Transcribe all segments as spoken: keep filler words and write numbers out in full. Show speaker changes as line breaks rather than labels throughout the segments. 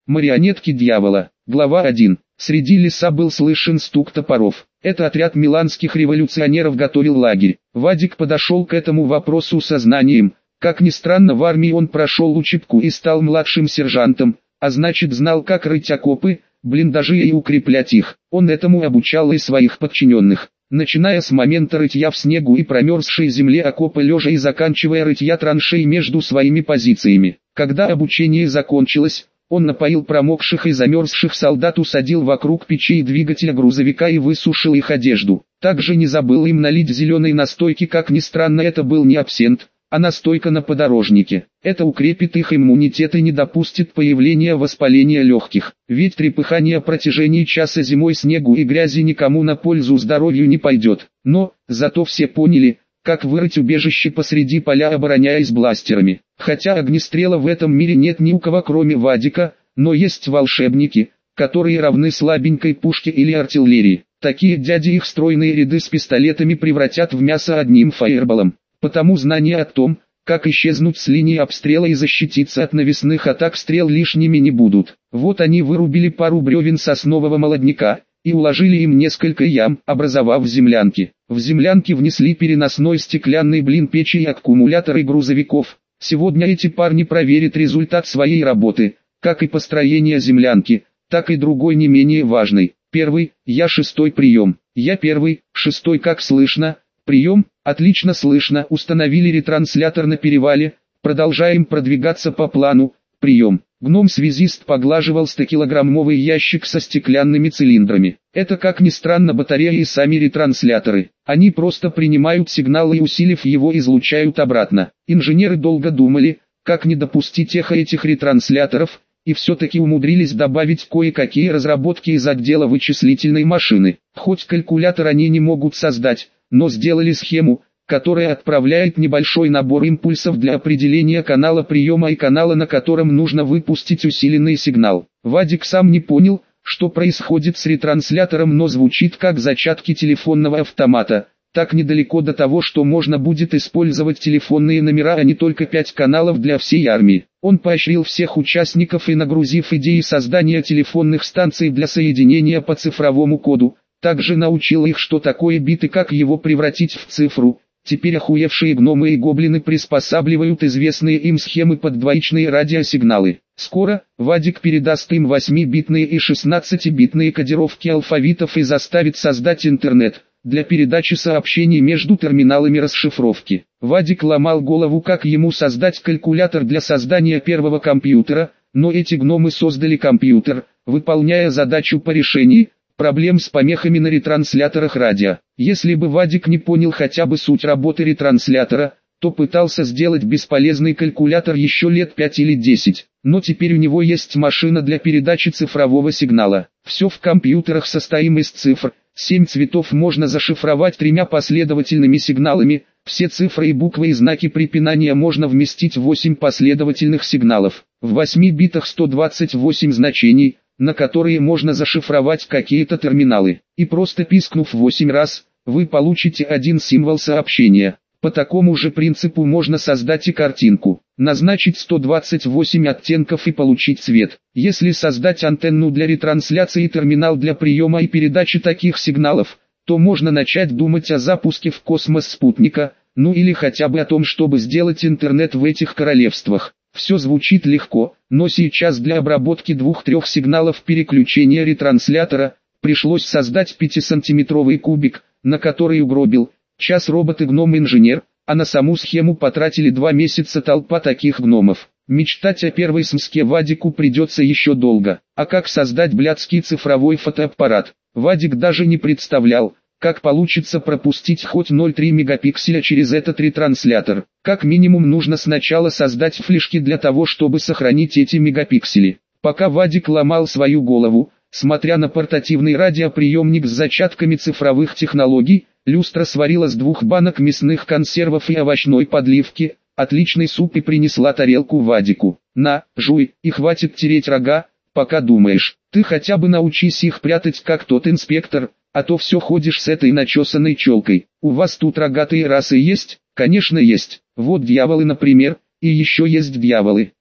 Марионетки дьявола. Глава один. Среди леса был слышен стук топоров. Это отряд миланских революционеров готовил лагерь. Вадик подошел к этому вопросу со знанием. Как ни странно, в армии он прошел учебку и стал младшим сержантом, а значит знал, как рыть окопы, блиндажи и укреплять их. Он этому обучал и своих подчиненных. Начиная с момента рытья в снегу и промерзшей земле окопа лежа и заканчивая рытья траншей между своими позициями. Когда обучение закончилось, он напоил промокших и замерзших солдат, усадил вокруг печи и двигателя грузовика и высушил их одежду. Также не забыл им налить зеленой настойки, как ни странно, это был не абсент, а настойка на подорожнике. Это укрепит их иммунитет и не допустит появления воспаления легких. Ведь трепыхание о протяжении часа зимой снегу и грязи никому на пользу здоровью не пойдет. Но, зато все поняли, как вырыть убежище посреди поля, обороняясь бластерами. Хотя огнестрела в этом мире нет ни у кого кроме Вадика, но есть волшебники, которые равны слабенькой пушке или артиллерии. Такие дяди их стройные ряды с пистолетами превратят в мясо одним фаерболом. Потому знание о том, как исчезнуть с линии обстрела и защититься от навесных атак стрел, лишними не будут. Вот они вырубили пару бревен соснового молодняка и уложили им несколько ям, образовав землянки. В землянки внесли переносной стеклянный блин печи и аккумуляторы грузовиков. Сегодня эти парни проверят результат своей работы, как и построение землянки, так и другой не менее важный. Первый, я шестой прием. Я первый, шестой, как слышно? Прием, отлично слышно, установили ретранслятор на перевале, продолжаем продвигаться по плану. Прием. Гном-связист поглаживал стокилограммовый ящик со стеклянными цилиндрами. Это, как ни странно, батареи и сами ретрансляторы. Они просто принимают сигнал и, усилив его, излучают обратно. Инженеры долго думали, как не допустить эхо этих ретрансляторов, и все-таки умудрились добавить кое-какие разработки из отдела вычислительной машины. Хоть калькулятор они не могут создать, но сделали схему, которая отправляет небольшой набор импульсов для определения канала приема и канала, на котором нужно выпустить усиленный сигнал. Вадик сам не понял, что происходит с ретранслятором, но звучит как зачатки телефонного автомата. Так недалеко до того, что можно будет использовать телефонные номера, а не только пять каналов для всей армии. Он поощрил всех участников и, нагрузив идеи создания телефонных станций для соединения по цифровому коду, также научил их, что такое бит и как его превратить в цифру. Теперь охуевшие гномы и гоблины приспосабливают известные им схемы под двоичные радиосигналы. Скоро Вадик передаст им восьмибитные и шестнадцатибитные кодировки алфавитов и заставит создать интернет для передачи сообщений между терминалами расшифровки. Вадик ломал голову, как ему создать калькулятор для создания первого компьютера, но эти гномы создали компьютер, выполняя задачу по решению проблем с помехами на ретрансляторах радио. Если бы Вадик не понял хотя бы суть работы ретранслятора, то пытался сделать бесполезный калькулятор еще лет пять или десять. Но теперь у него есть машина для передачи цифрового сигнала. Все в компьютерах состоим из цифр. Семь цветов можно зашифровать тремя последовательными сигналами. Все цифры и буквы и знаки препинания можно вместить в восемь последовательных сигналов. В восьми битах сто двадцать восемь значений, на которые можно зашифровать какие-то терминалы. И просто пискнув восемь раз, вы получите один символ сообщения. По такому же принципу можно создать и картинку. Назначить сто двадцать восемь оттенков и получить цвет. Если создать антенну для ретрансляции и терминал для приема и передачи таких сигналов, то можно начать думать о запуске в космос спутника, ну или хотя бы о том, чтобы сделать интернет в этих королевствах. Все звучит легко, но сейчас для обработки двух-трех сигналов переключения ретранслятора пришлось создать пятисантиметровый кубик, на который угробил час робот и гном-инженер, а на саму схему потратили два месяца толпа таких гномов. Мечтать о первой смске Вадику придется еще долго. А как создать блядский цифровой фотоаппарат? Вадик даже не представлял, как получится пропустить хоть ноль целых три мегапикселя через этот ретранслятор. Как минимум нужно сначала создать флешки для того, чтобы сохранить эти мегапиксели. Пока Вадик ломал свою голову, смотря на портативный радиоприемник с зачатками цифровых технологий, люстра сварила с двух банок мясных консервов и овощной подливки, отличный суп, и принесла тарелку Вадику. «На, жуй, и хватит тереть рога, пока думаешь. Ты хотя бы научись их прятать, как тот инспектор, а то все ходишь с этой начесанной челкой. У вас тут рогатые расы есть?» «Конечно есть. Вот дьяволы, например, и еще есть дьяволы.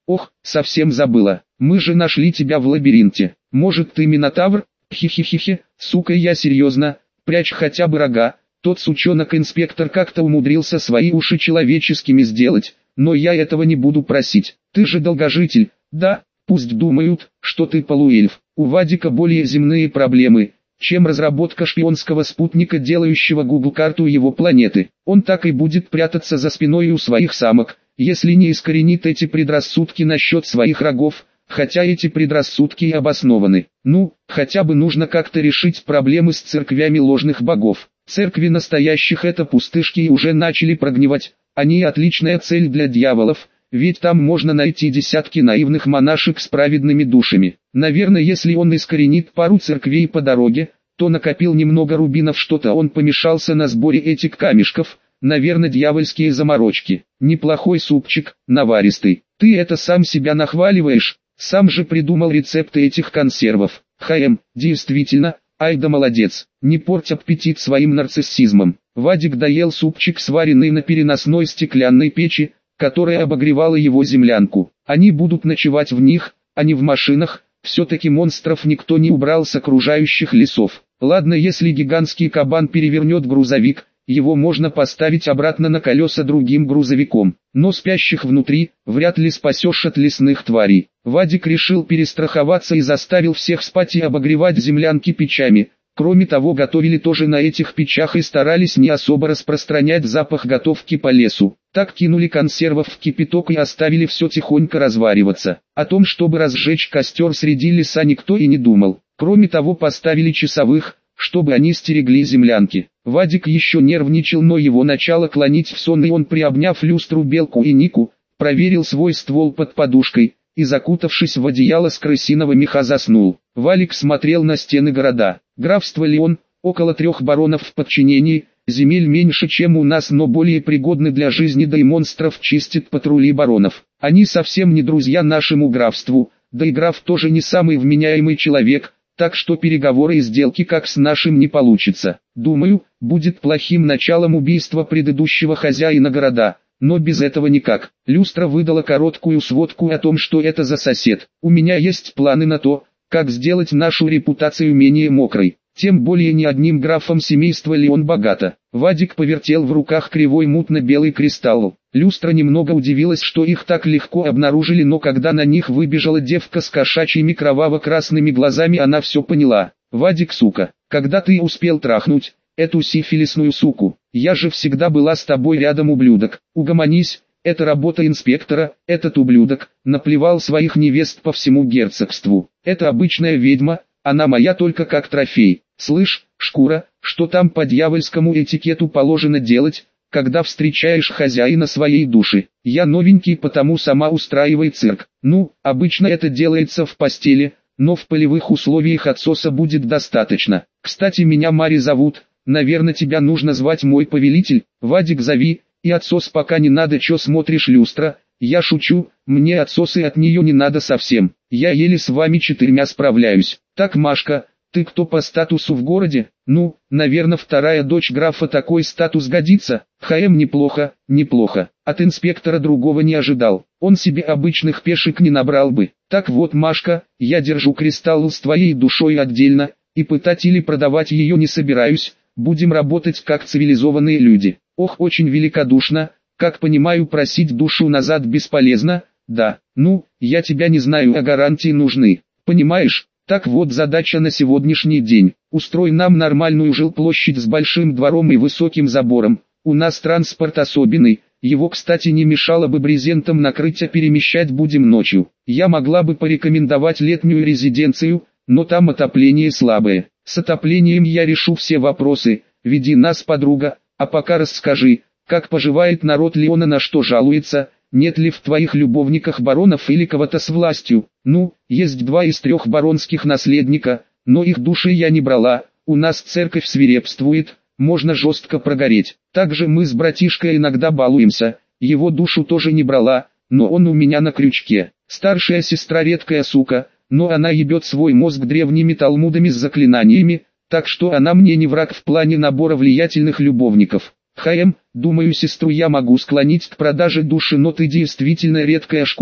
Ох, совсем забыла. Мы же нашли тебя в лабиринте. Может ты Минотавр? Хи-хи-хи-хи, сука, я серьезно. Прячь хотя бы рога. Тот сучонок-инспектор как-то умудрился свои уши человеческими сделать, но я этого не буду просить. Ты же долгожитель, да? Пусть думают, что ты полуэльф. У Вадика более земные проблемы, чем разработка шпионского спутника, делающего Google-карту его планеты. Он так и будет прятаться за спиной у своих самок, если не искоренит эти предрассудки насчет своих рогов, хотя эти предрассудки и обоснованы. Ну, хотя бы нужно как-то решить проблемы с церквями ложных богов. Церкви настоящих это пустышки и уже начали прогнивать, они отличная цель для дьяволов, ведь там можно найти десятки наивных монашек с праведными душами. Наверное, если он искоренит пару церквей по дороге, то накопил немного рубинов, что-то он помешался на сборе этих камешков, наверное, дьявольские заморочки. Неплохой супчик, наваристый. Ты это сам себя нахваливаешь, сам же придумал рецепты этих консервов. Хм, действительно. Ай да молодец, не порть аппетит своим нарциссизмом. Вадик доел супчик, сваренный на переносной стеклянной печи, которая обогревала его землянку. Они будут ночевать в них, а не в машинах, все-таки монстров никто не убрал с окружающих лесов. Ладно, если гигантский кабан перевернет грузовик, его можно поставить обратно на колеса другим грузовиком, но спящих внутри, вряд ли спасешь от лесных тварей. Вадик решил перестраховаться и заставил всех спать и обогревать землянки печами. Кроме того, готовили тоже на этих печах и старались не особо распространять запах готовки по лесу. Так кинули консервов в кипяток и оставили все тихонько развариваться. О том, чтобы разжечь костер среди леса, никто и не думал. Кроме того, поставили часовых, чтобы они стерегли землянки. Вадик еще нервничал, но его начало клонить в сон, и он, приобняв люстру, Белку и Нику, проверил свой ствол под подушкой и, закутавшись в одеяло с крысиного меха, заснул. Валик смотрел на стены города. Графство Леон, около трех баронов в подчинении, земель меньше, чем у нас, но более пригодны для жизни, да и монстров чистят патрули баронов. Они совсем не друзья нашему графству, да и граф тоже не самый вменяемый человек, так что переговоры и сделки как с нашим не получится. Думаю, будет плохим началом убийства предыдущего хозяина города, но без этого никак. Люстра выдала короткую сводку о том, что это за сосед. У меня есть планы на то, как сделать нашу репутацию менее мокрой. Тем более ни одним графом семейства Леон богато. Вадик повертел в руках кривой мутно-белый кристалл. Люстра немного удивилась, что их так легко обнаружили, но когда на них выбежала девка с кошачьими кроваво-красными глазами, она все поняла. «Вадик, сука, когда ты успел трахнуть эту сифилисную суку? Я же всегда была с тобой рядом, ублюдок. Угомонись, это работа инспектора, этот ублюдок наплевал своих невест по всему герцогству. Это обычная ведьма, она моя только как трофей. Слышь, шкура, что там по дьявольскому этикету положено делать, когда встречаешь хозяина своей души? Я новенький, потому сама устраивай цирк. Ну, обычно это делается в постели, но в полевых условиях отсоса будет достаточно. Кстати, меня Мари зовут, наверное, тебя нужно звать мой повелитель. Вадик, зови, и отсос пока не надо. Чё смотришь, люстра? Я шучу, мне отсосы от нее не надо совсем. Я еле с вами четырьмя справляюсь. Так, Машка, ты кто по статусу в городе? Ну, наверное, вторая дочь графа, такой статус годится. Хм, неплохо, неплохо. От инспектора другого не ожидал. Он себе обычных пешек не набрал бы. Так вот, Машка, я держу кристалл с твоей душой отдельно, и пытать или продавать ее не собираюсь. Будем работать как цивилизованные люди. Ох, очень великодушно. Как понимаю, просить душу назад бесполезно. Да, ну, я тебя не знаю, а гарантии нужны. Понимаешь? Так вот, задача на сегодняшний день. Устрой нам нормальную жилплощадь с большим двором и высоким забором. У нас транспорт особенный, его, кстати, не мешало бы брезентом накрыть, а перемещать будем ночью. Я могла бы порекомендовать летнюю резиденцию, но там отопление слабое. С отоплением я решу все вопросы. Веди нас, подруга, а пока расскажи, как поживает народ Леона, на что жалуется. Нет ли в твоих любовниках баронов или кого-то с властью? Ну, есть два из трех баронских наследника, но их души я не брала. У нас церковь свирепствует, можно жестко прогореть. Также мы с братишкой иногда балуемся, его душу тоже не брала, но он у меня на крючке. Старшая сестра редкая сука, но она ебет свой мозг древними талмудами с заклинаниями, так что она мне не враг в плане набора влиятельных любовников. Хм, думаю, сестру я могу склонить к продаже души, но ты действительно редкая шкура.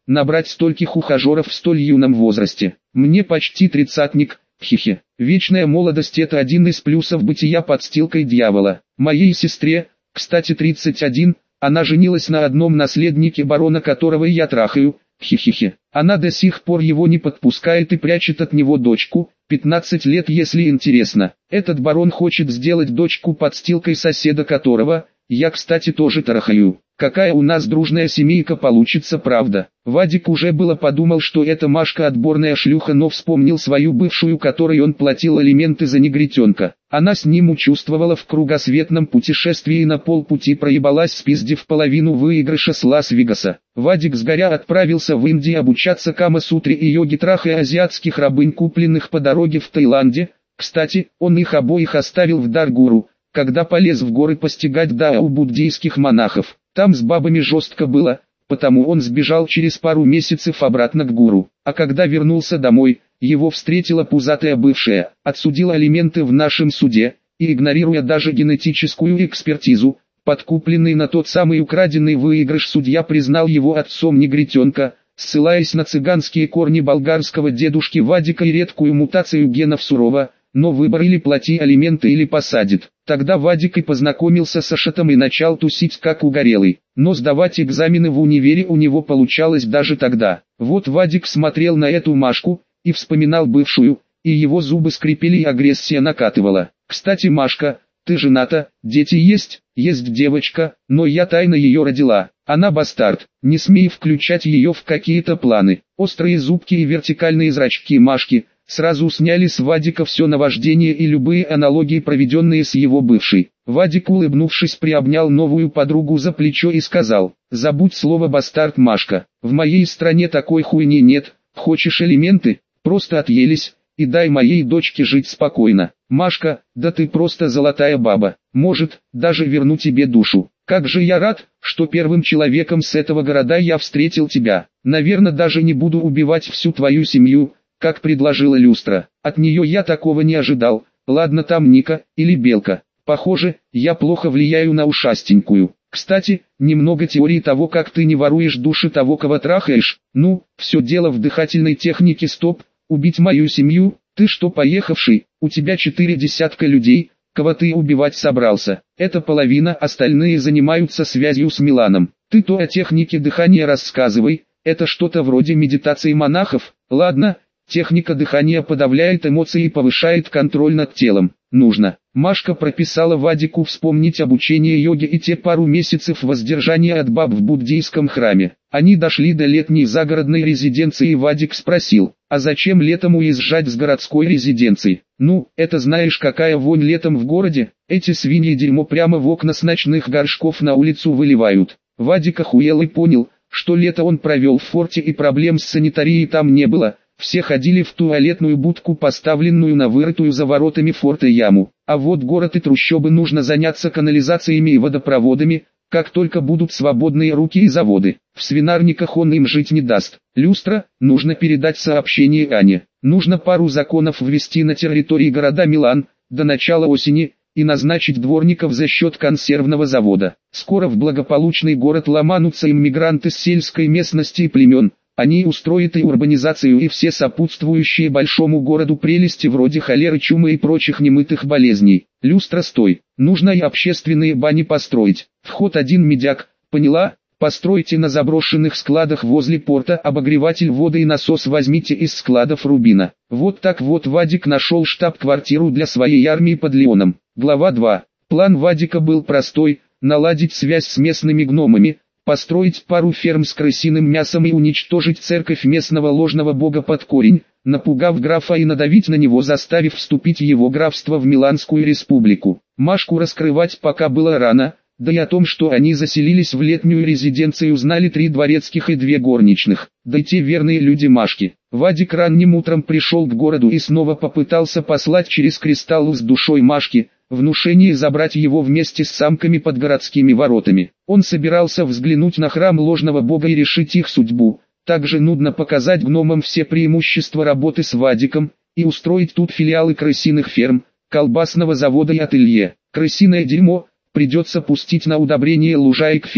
набрать стольких ухажеров в столь юном возрасте. Мне почти тридцатник, хихи. Вечная молодость — это один из плюсов бытия подстилкой дьявола. Моей сестре, кстати, тридцать один, она женилась на одном наследнике барона, которого я трахаю, хихихи. Она до сих пор его не подпускает и прячет от него дочку, пятнадцать лет, если интересно. Этот барон хочет сделать дочку подстилкой соседа, которого, я, кстати, тоже трахаю. Какая у нас дружная семейка получится, правда? Вадик уже было подумал, что эта Машка отборная шлюха, но вспомнил свою бывшую, которой он платил алименты за негритенка. Она с ним участвовала в кругосветном путешествии и на полпути проебалась, спиздив половину выигрыша с Лас-Вегаса. Вадик сгоря отправился в Индию обучаться кама-сутре и йоге, трахая азиатских рабынь, купленных по дороге в Таиланде. Кстати, он их обоих оставил в дар гуру, когда полез в горы постигать дао буддийских монахов. Там с бабами жестко было, потому он сбежал через пару месяцев обратно к гуру. А когда вернулся домой, его встретила пузатая бывшая, отсудила алименты в нашем суде, и, игнорируя даже генетическую экспертизу, подкупленный на тот самый украденный выигрыш, судья признал его отцом негритенка, ссылаясь на цыганские корни болгарского дедушки Вадика и редкую мутацию генов Сурова. Но выбор: или плати алименты, или посадит. Тогда Вадик и познакомился с Ашотом и начал тусить как угорелый. Но сдавать экзамены в универе у него получалось даже тогда. Вот Вадик смотрел на эту Машку и вспоминал бывшую, и его зубы скрипели и агрессия накатывала. Кстати, Машка, ты жената, дети есть? Есть девочка, но я тайно ее родила. Она бастард, не смей включать ее в какие-то планы. Острые зубки и вертикальные зрачки Машки сразу сняли с Вадика все наваждение и любые аналогии, проведенные с его бывшей. Вадик, улыбнувшись, приобнял новую подругу за плечо и сказал: «Забудь слово бастард, Машка, в моей стране такой хуйни нет, хочешь элементы, просто отъелись, и дай моей дочке жить спокойно». Машка, да ты просто золотая баба, может, даже верну тебе душу. Как же я рад, что первым человеком с этого города я встретил тебя. Наверное, даже не буду убивать всю твою семью, как предложила люстра. От нее я такого не ожидал. Ладно, там Ника или Белка. Похоже, я плохо влияю на ушастенькую. Кстати, немного теории того, как ты не воруешь души того, кого трахаешь. Ну, все дело в дыхательной технике. Стоп, убить мою семью? Ты что, поехавший? У тебя четыре десятка людей, кого ты убивать собрался. Это половина, остальные занимаются связью с Миланом. Ты то о технике дыхания рассказывай. Это что-то вроде медитации монахов? Ладно. Техника дыхания подавляет эмоции и повышает контроль над телом. Нужно. Машка прописала Вадику вспомнить обучение йоге и те пару месяцев воздержания от баб в буддийском храме. Они дошли до летней загородной резиденции, и Вадик спросил: «А зачем летом уезжать с городской резиденции?» «Ну, это знаешь, какая вонь летом в городе? Эти свиньи дерьмо прямо в окна с ночных горшков на улицу выливают». Вадик охуел и понял, что лето он провел в форте и проблем с санитарией там не было. Все ходили в туалетную будку, поставленную на вырытую за воротами форта яму. А вот город и трущобы нужно заняться канализациями и водопроводами, как только будут свободные руки и заводы. В свинарниках он им жить не даст. Люстра, нужно передать сообщение Ане. Нужно пару законов ввести на территории города Милан, до начала осени, и назначить дворников за счет консервного завода. Скоро в благополучный город ломанутся иммигранты с сельской местности и племен. Они устроят и урбанизацию, и все сопутствующие большому городу прелести вроде холеры, чумы и прочих немытых болезней. Люстра, стой, нужно и общественные бани построить. Вход один медяк, поняла? Постройте на заброшенных складах возле порта обогреватель воды и насос возьмите из складов Рубина. Вот так вот Вадик нашел штаб-квартиру для своей армии под Леоном. Глава два. План Вадика был простой: наладить связь с местными гномами, построить пару ферм с крысиным мясом и уничтожить церковь местного ложного бога под корень, напугав графа и надавить на него, заставив вступить его графство в Миланскую республику. Машку раскрывать пока было рано, да и о том, что они заселились в летнюю резиденцию, знали три дворецких и две горничных, да и те верные люди Машки. Вадик ранним утром пришел к городу и снова попытался послать через кристалл с душой Машки внушение забрать его вместе с самками под городскими воротами. Он собирался взглянуть на храм ложного бога и решить их судьбу. Также нудно показать гномам все преимущества работы с Вадиком и устроить тут филиалы крысиных ферм, колбасного завода и ателье. Крысиное дерьмо придется пустить на удобрение лужаек ферм,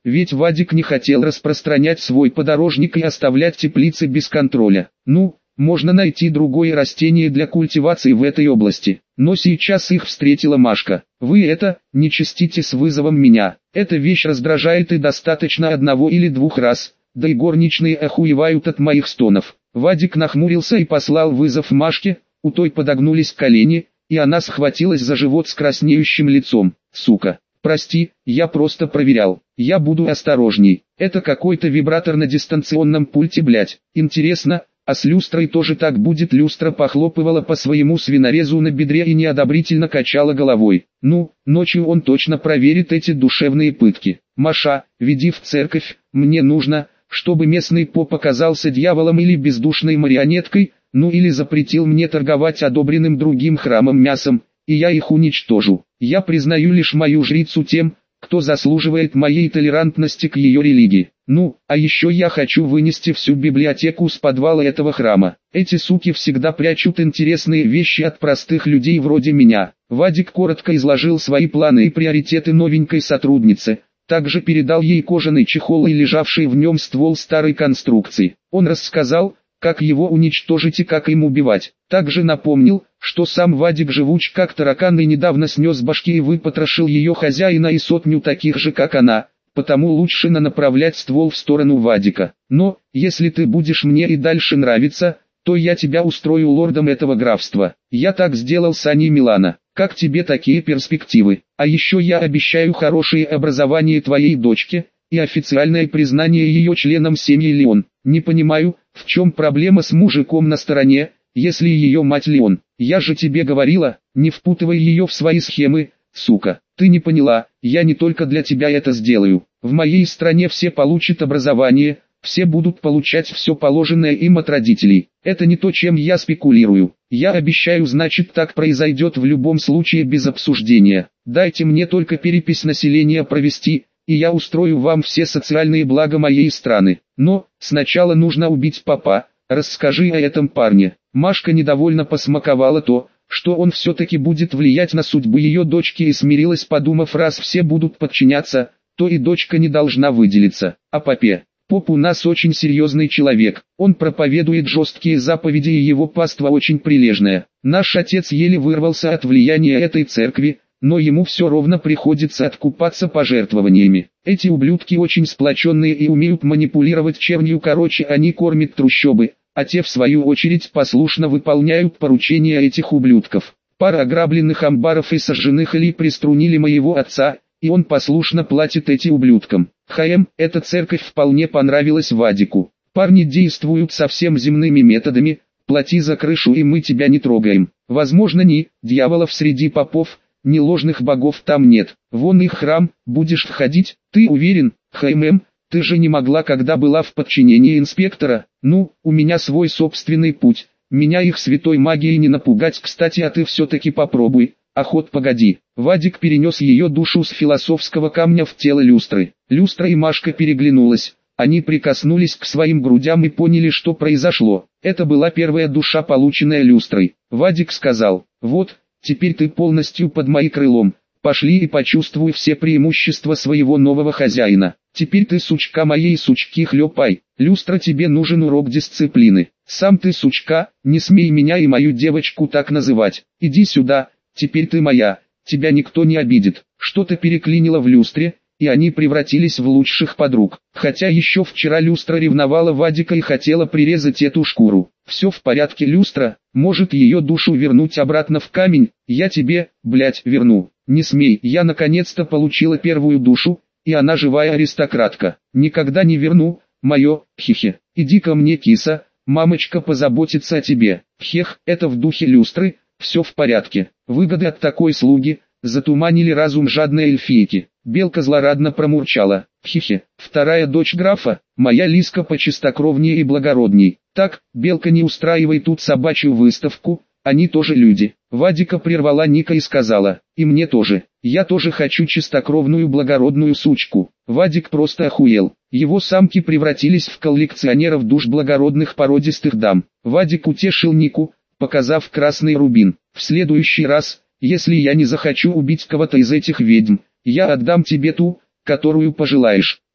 ведь Вадик не хотел распространять свой подорожник и оставлять теплицы без контроля. Ну, можно найти другое растение для культивации в этой области. Но сейчас их встретила Машка. Вы это, не чистите с вызовом меня. Эта вещь раздражает и достаточно одного или двух раз. Да и горничные охуевают от моих стонов. Вадик нахмурился и послал вызов Машке, у той подогнулись колени, и она схватилась за живот с краснеющим лицом. Сука, прости, я просто проверял. Я буду осторожней. Это какой-то вибратор на дистанционном пульте, блять. Интересно, а с люстрой тоже так будет? Люстра похлопывала по своему свинорезу на бедре и неодобрительно качала головой. Ну, ночью он точно проверит эти душевные пытки. Маша, веди в церковь, мне нужно, чтобы местный поп оказался дьяволом или бездушной марионеткой, ну или запретил мне торговать одобренным другим храмом мясом, и я их уничтожу. Я признаю лишь мою жрицу тем, кто заслуживает моей толерантности к ее религии. Ну, а еще я хочу вынести всю библиотеку с подвала этого храма. Эти суки всегда прячут интересные вещи от простых людей вроде меня. Вадик коротко изложил свои планы и приоритеты новенькой сотруднице. Также передал ей кожаный чехол и лежавший в нем ствол старой конструкции. Он рассказал, как его уничтожить и как им убивать. Также напомнил, что сам Вадик живуч как таракан и недавно снес башки и выпотрошил ее хозяина и сотню таких же как она, потому лучше направлять ствол в сторону Вадика. Но, если ты будешь мне и дальше нравиться, то я тебя устрою лордом этого графства. Я так сделал с Аней Милана. Как тебе такие перспективы? А еще я обещаю хорошее образование твоей дочке и официальное признание ее членом семьи Леон. Не понимаю, в чем проблема с мужиком на стороне, если ее мать Леон. Я же тебе говорила, не впутывай ее в свои схемы, сука. Ты не поняла, я не только для тебя это сделаю. В моей стране все получат образование, все будут получать все положенное им от родителей. Это не то, чем я спекулирую. Я обещаю, значит, так произойдет в любом случае без обсуждения. Дайте мне только перепись населения провести, и я устрою вам все социальные блага моей страны. Но, сначала нужно убить папа. Расскажи о этом парне. Машка недовольно посмаковала то, что он все-таки будет влиять на судьбу ее дочки, и смирилась, подумав, раз все будут подчиняться, то и дочка не должна выделиться. О папе. Поп у нас очень серьезный человек, он проповедует жесткие заповеди и его паства очень прилежная. Наш отец еле вырвался от влияния этой церкви, но ему все равно приходится откупаться пожертвованиями. Эти ублюдки очень сплоченные и умеют манипулировать чернью, короче, они кормят трущобы, а те в свою очередь послушно выполняют поручения этих ублюдков. Пара ограбленных амбаров и сожженных или приструнили моего отца, и он послушно платит эти ублюдкам. ХМ, эта церковь вполне понравилась Вадику. Парни действуют совсем земными методами, плати за крышу и мы тебя не трогаем. Возможно, ни дьяволов среди попов, ни ложных богов там нет. Вон их храм, будешь входить, ты уверен, ХММ, ты же не могла, когда была в подчинении инспектора. Ну, у меня свой собственный путь, меня их святой магией не напугать. Кстати, а ты все-таки попробуй. Охот, погоди. Вадик перенес ее душу с философского камня в тело люстры. Люстра и Машка переглянулась. Они прикоснулись к своим грудям и поняли, что произошло. Это была первая душа, полученная люстрой. Вадик сказал: вот, теперь ты полностью под моим крылом. Пошли и почувствуй все преимущества своего нового хозяина. Теперь ты, сучка, моей сучки хлепай. Люстра, тебе нужен урок дисциплины. Сам ты, сучка, не смей меня и мою девочку так называть. Иди сюда. Теперь ты моя, тебя никто не обидит. Что-то переклинило в люстре, и они превратились в лучших подруг. Хотя еще вчера люстра ревновала Вадика и хотела прирезать эту шкуру. Все в порядке, люстра, может ее душу вернуть обратно в камень? Я тебе, блять, верну. Не смей, я наконец-то получила первую душу, и она живая аристократка. Никогда не верну, мое, хихе. Иди ко мне, киса, мамочка позаботится о тебе. Хех, это в духе люстры. Все в порядке. Выгоды от такой слуги затуманили разум жадной эльфийки. Белка злорадно промурчала: хихе, вторая дочь графа, моя Лиска почистокровнее и благородней. Так, Белка, не устраивай тут собачью выставку, они тоже люди. Вадика прервала Ника и сказала: и мне тоже. Я тоже хочу чистокровную благородную сучку. Вадик просто охуел. Его самки превратились в коллекционеров душ благородных породистых дам. Вадик утешил Нику, показав красный рубин. В следующий раз, если я не захочу убить кого-то из этих ведьм, я отдам тебе ту, которую пожелаешь.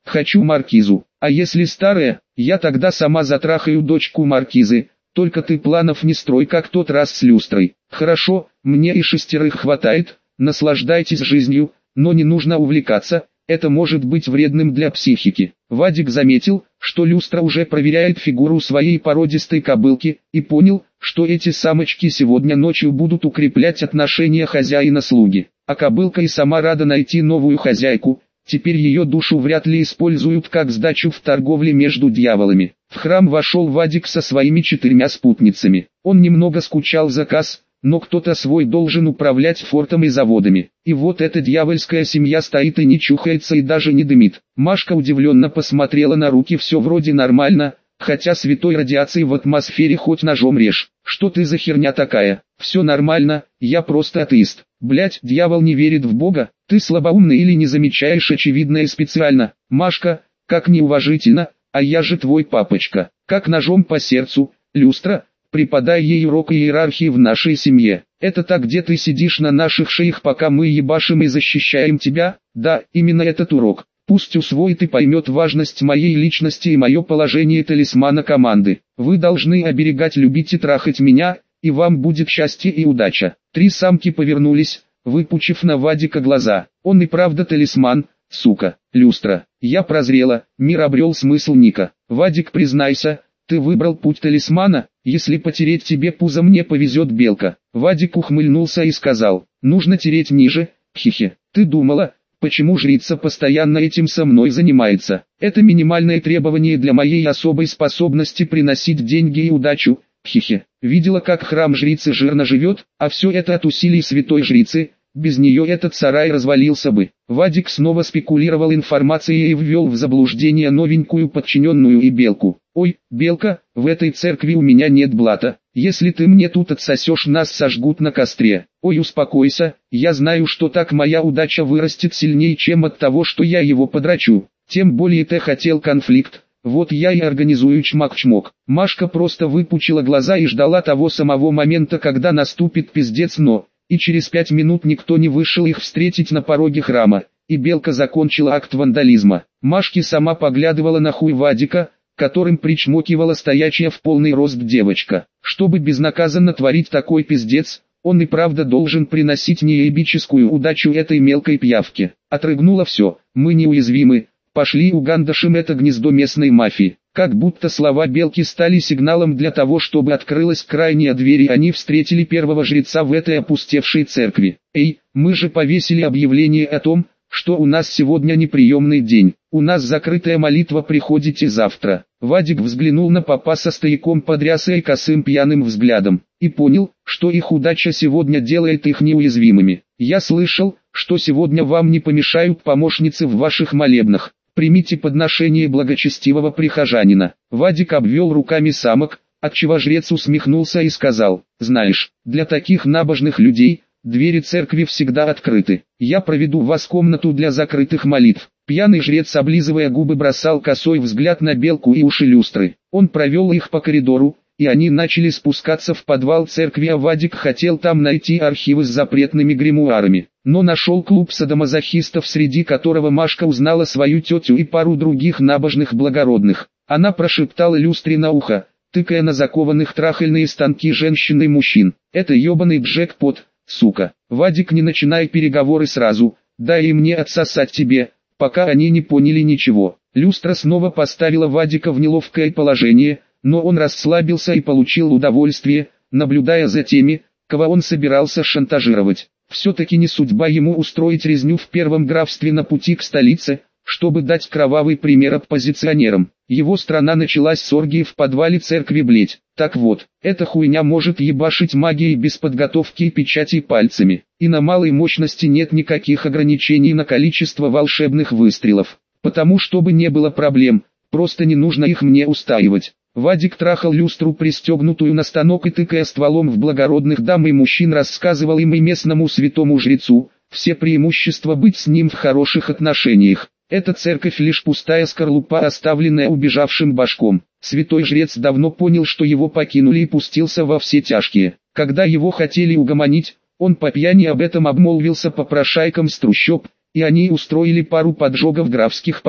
хочу маркизу. А если старая, я тогда сама затрахаю дочку маркизы. Только ты планов не строй, как тот раз с люстрой. Хорошо, мне и шестерых хватает, наслаждайтесь жизнью, но не нужно увлекаться, это может быть вредным для психики. Вадик заметил, что люстра уже проверяет фигуру своей породистой кобылки, и понял, что эти самочки сегодня ночью будут укреплять отношения хозяина-слуги. А кобылка и сама рада найти новую хозяйку, теперь ее душу вряд ли используют как сдачу в торговле между дьяволами. В храм вошел Вадик со своими четырьмя спутницами. Он немного скучал за Кас, но кто-то свой должен управлять фортом и заводами. И вот эта дьявольская семья стоит и не чухается и даже не дымит. Машка удивленно посмотрела на руки, все вроде нормально, хотя святой радиации в атмосфере хоть ножом режь. Что ты за херня такая? Все нормально, я просто атеист. Блять, дьявол не верит в Бога? Ты слабоумный или не замечаешь очевидное специально? Машка, как неуважительно, а я же твой папочка. Как ножом по сердцу, люстра, преподай ей урок иерархии в нашей семье. Это так, где ты сидишь на наших шеях, пока мы ебашим и защищаем тебя? Да, именно этот урок. Пусть усвоит и поймет важность моей личности и мое положение талисмана команды. Вы должны оберегать, любить и трахать меня, и вам будет счастье и удача. Три самки повернулись, выпучив на Вадика глаза. Он и правда талисман, сука. Люстра. Я прозрела, мир обрел смысл. Ника. Вадик, признайся, ты выбрал путь талисмана? Если потереть тебе пузо, мне повезет, белка. Вадик ухмыльнулся и сказал, нужно тереть ниже, хихи. Ты думала, почему жрица постоянно этим со мной занимается? Это минимальное требование для моей особой способности приносить деньги и удачу, хихи. Видела, как храм жрицы жирно живет, а все это от усилий святой жрицы. Без нее этот сарай развалился бы. Вадик снова спекулировал информацией и ввел в заблуждение новенькую подчиненную и белку. Ой, белка, в этой церкви у меня нет блата. Если ты мне тут отсосешь, нас сожгут на костре. Ой, успокойся, я знаю, что так моя удача вырастет сильнее, чем от того, что я его подрачу. Тем более ты хотел конфликт. Вот я и организую чмок-чмок. Машка просто выпучила глаза и ждала того самого момента, когда наступит пиздец, но... И через пять минут никто не вышел их встретить на пороге храма, и белка закончила акт вандализма. Машки сама поглядывала на хуй Вадика, которым причмокивала стоячая в полный рост девочка. Чтобы безнаказанно творить такой пиздец, он и правда должен приносить неебическую удачу этой мелкой пиявке. Отрыгнуло все, мы неуязвимы, пошли угандашим это гнездо местной мафии. Как будто слова белки стали сигналом для того, чтобы открылась крайняя дверь, и они встретили первого жреца в этой опустевшей церкви. Эй, мы же повесили объявление о том, что у нас сегодня неприемный день. У нас закрытая молитва, приходите завтра. Вадик взглянул на попа со стояком под рясой и косым пьяным взглядом, и понял, что их удача сегодня делает их неуязвимыми. Я слышал, что сегодня вам не помешают помощницы в ваших молебнах. Примите подношение благочестивого прихожанина. Вадик обвел руками самок, отчего жрец усмехнулся и сказал, знаешь, для таких набожных людей, двери церкви всегда открыты. Я проведу вас в комнату для закрытых молитв. Пьяный жрец, облизывая губы, бросал косой взгляд на белку и уши люстры. Он провел их по коридору, и они начали спускаться в подвал церкви, а Вадик хотел там найти архивы с запретными гримуарами. Но нашел клуб садомазохистов, среди которого Машка узнала свою тетю и пару других набожных благородных. Она прошептала люстре на ухо, тыкая на закованных трахальные станки женщин и мужчин. Это ебаный джекпот, сука. Вадик, не начинай переговоры сразу, дай и мне отсосать тебе, пока они не поняли ничего. Люстра снова поставила Вадика в неловкое положение, но он расслабился и получил удовольствие, наблюдая за теми, кого он собирался шантажировать. Все-таки не судьба ему устроить резню в первом графстве на пути к столице, чтобы дать кровавый пример оппозиционерам. Его страна началась с оргии в подвале церкви, блять. Так вот, эта хуйня может ебашить магией без подготовки и печати пальцами. И на малой мощности нет никаких ограничений на количество волшебных выстрелов. Потому чтобы не было проблем, просто не нужно их мне устаивать. Вадик трахал люстру, пристегнутую на станок, и тыкая стволом в благородных дам и мужчин, рассказывал им и местному святому жрецу все преимущества быть с ним в хороших отношениях. Эта церковь лишь пустая скорлупа, оставленная убежавшим башком. Святой жрец давно понял, что его покинули, и пустился во все тяжкие. Когда его хотели угомонить, он по пьяни об этом обмолвился попрошайкам с трущоб, и они устроили пару поджогов графских полей.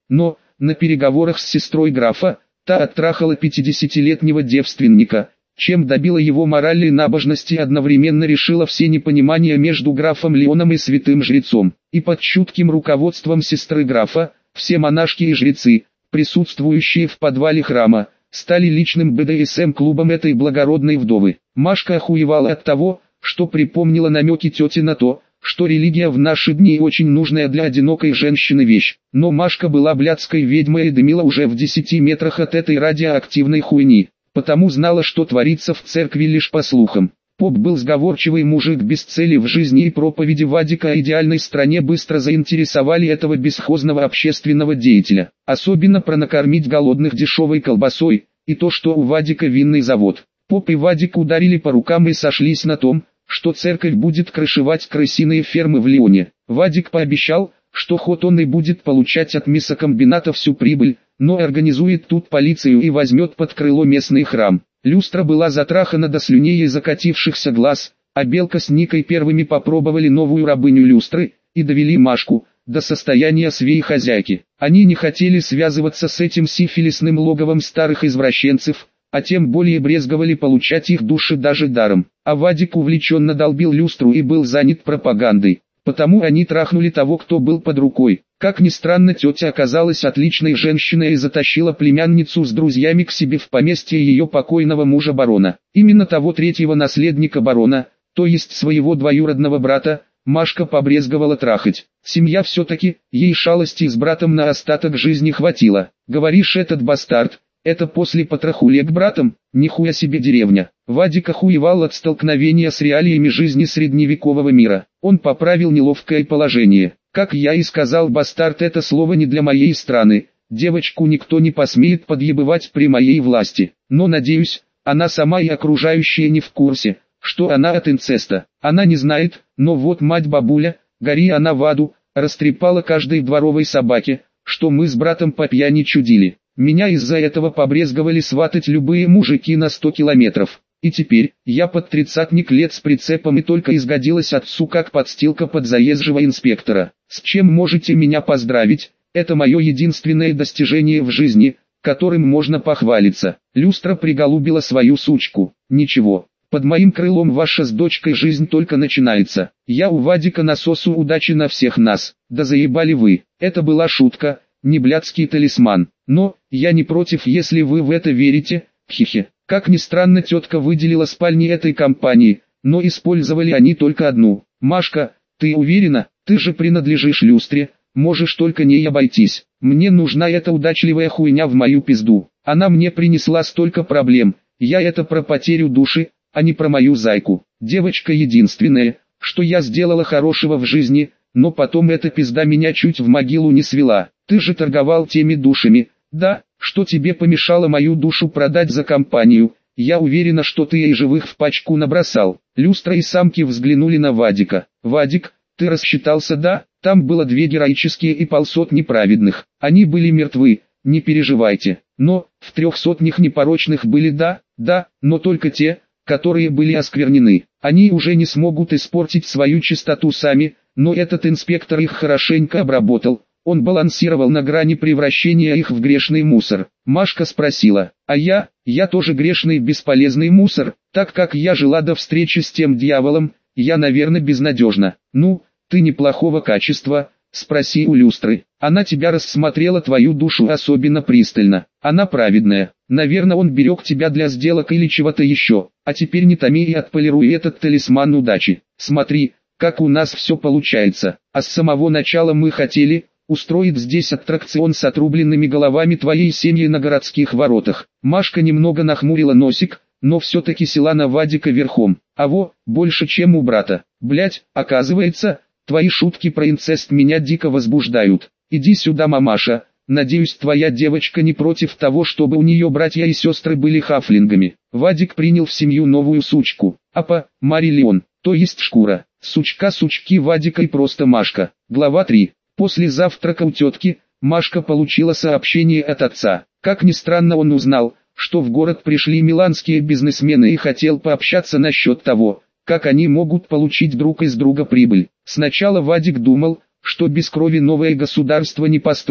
но, на переговорах с сестрой графа, та оттрахала пятидесятилетнего девственника, чем добила его морали и набожности и одновременно решила все непонимания между графом Леоном и святым жрецом. И под чутким руководством сестры графа, все монашки и жрецы, присутствующие в подвале храма, стали личным бэ дэ эс эм-клубом этой благородной вдовы. Машка охуевала от того, что припомнила намеки тети на то, что религия в наши дни очень нужная для одинокой женщины вещь. Но Машка была блядской ведьмой и дымила уже в десяти метрах от этой радиоактивной хуйни, потому знала, что творится в церкви лишь по слухам. Поп был сговорчивый мужик без цели в жизни, и проповеди Вадика о идеальной стране быстро заинтересовали этого бесхозного общественного деятеля. Особенно про накормить голодных дешевой колбасой, и то, что у Вадика винный завод. Поп и Вадик ударили по рукам и сошлись на том, что церковь будет крышевать крысиные фермы в Лионе. Вадик пообещал, что хоть он и будет получать от мясокомбината всю прибыль, но организует тут полицию и возьмет под крыло местный храм. Люстра была затрахана до слюней и закатившихся глаз, а Белка с Никой первыми попробовали новую рабыню люстры, и довели Машку до состояния свеи-хозяйки. Они не хотели связываться с этим сифилисным логовом старых извращенцев, а тем более брезговали получать их души даже даром. А Вадик увлеченно долбил люстру и был занят пропагандой. Потому они трахнули того, кто был под рукой. Как ни странно, тетя оказалась отличной женщиной и затащила племянницу с друзьями к себе в поместье ее покойного мужа барона. Именно того третьего наследника барона, то есть своего двоюродного брата, Машка побрезговала трахать. Семья все-таки, ей шалости с братом на остаток жизни хватило. Говоришь, этот бастард, это после потрахулек братом? Нихуя себе деревня. Вадик охуевал от столкновения с реалиями жизни средневекового мира. Он поправил неловкое положение. Как я и сказал, бастард — это слово не для моей страны. Девочку никто не посмеет подъебывать при моей власти. Но, надеюсь, она сама и окружающие не в курсе, что она от инцеста. Она не знает, но вот мать-бабуля, гори она в аду, растрепала каждой дворовой собаке, что мы с братом по пьяни чудили. Меня из-за этого побрезговали сватать любые мужики на сто километров. И теперь, я под тридцатник лет с прицепом и только изгодилась отцу как подстилка под заезжего инспектора. С чем можете меня поздравить? Это мое единственное достижение в жизни, которым можно похвалиться. Люстра приголубила свою сучку. Ничего, под моим крылом ваша с дочкой жизнь только начинается. Я у Вадика насосу удачи на всех нас. Да заебали вы. Это была шутка, не блядский талисман. Но, я не против, если вы в это верите, хихи. Как ни странно, тетка выделила спальни этой компании, но использовали они только одну. Машка, ты уверена? Ты же принадлежишь люстре, можешь только не обойтись. Мне нужна эта удачливая хуйня в мою пизду. Она мне принесла столько проблем, я это про потерю души, а не про мою зайку. Девочка единственная, что я сделала хорошего в жизни, но потом эта пизда меня чуть в могилу не свела. Ты же торговал теми душами. Да, что тебе помешало мою душу продать за компанию? Я уверена, что ты ей живых в пачку набросал. Люстра и самки взглянули на Вадика. Вадик, ты рассчитался? Да, там было две героические и полсотни праведных. Они были мертвы, не переживайте. Но, в трех сотнях непорочных были да, да, но только те, которые были осквернены. Они уже не смогут испортить свою чистоту сами, но этот инспектор их хорошенько обработал. Он балансировал на грани превращения их в грешный мусор. Машка спросила, а я, я тоже грешный бесполезный мусор, так как я жила до встречи с тем дьяволом, я, наверное, безнадежна. Ну, ты неплохого качества, спроси у люстры. Она тебя рассмотрела, твою душу особенно пристально. Она праведная. Наверное, он берег тебя для сделок или чего-то еще. А теперь не томи и отполируй этот талисман удачи. Смотри, как у нас все получается. А с самого начала мы хотели устроить здесь аттракцион с отрубленными головами твоей семьи на городских воротах. Машка немного нахмурила носик, но все-таки села на Вадика верхом. А во, больше чем у брата. Блять, оказывается, твои шутки про инцест меня дико возбуждают. Иди сюда, мамаша, надеюсь, твоя девочка не против того, чтобы у нее братья и сестры были хафлингами. Вадик принял в семью новую сучку. Апа, Марилион, то есть шкура. Сучка сучки Вадика и просто Машка. Глава три. После завтрака у тетки, Машка получила сообщение от отца. Как ни странно, он узнал, что в город пришли миланские бизнесмены и хотел пообщаться насчет того, как они могут получить друг из друга прибыль. Сначала Вадик думал, что без крови новое государство не построить,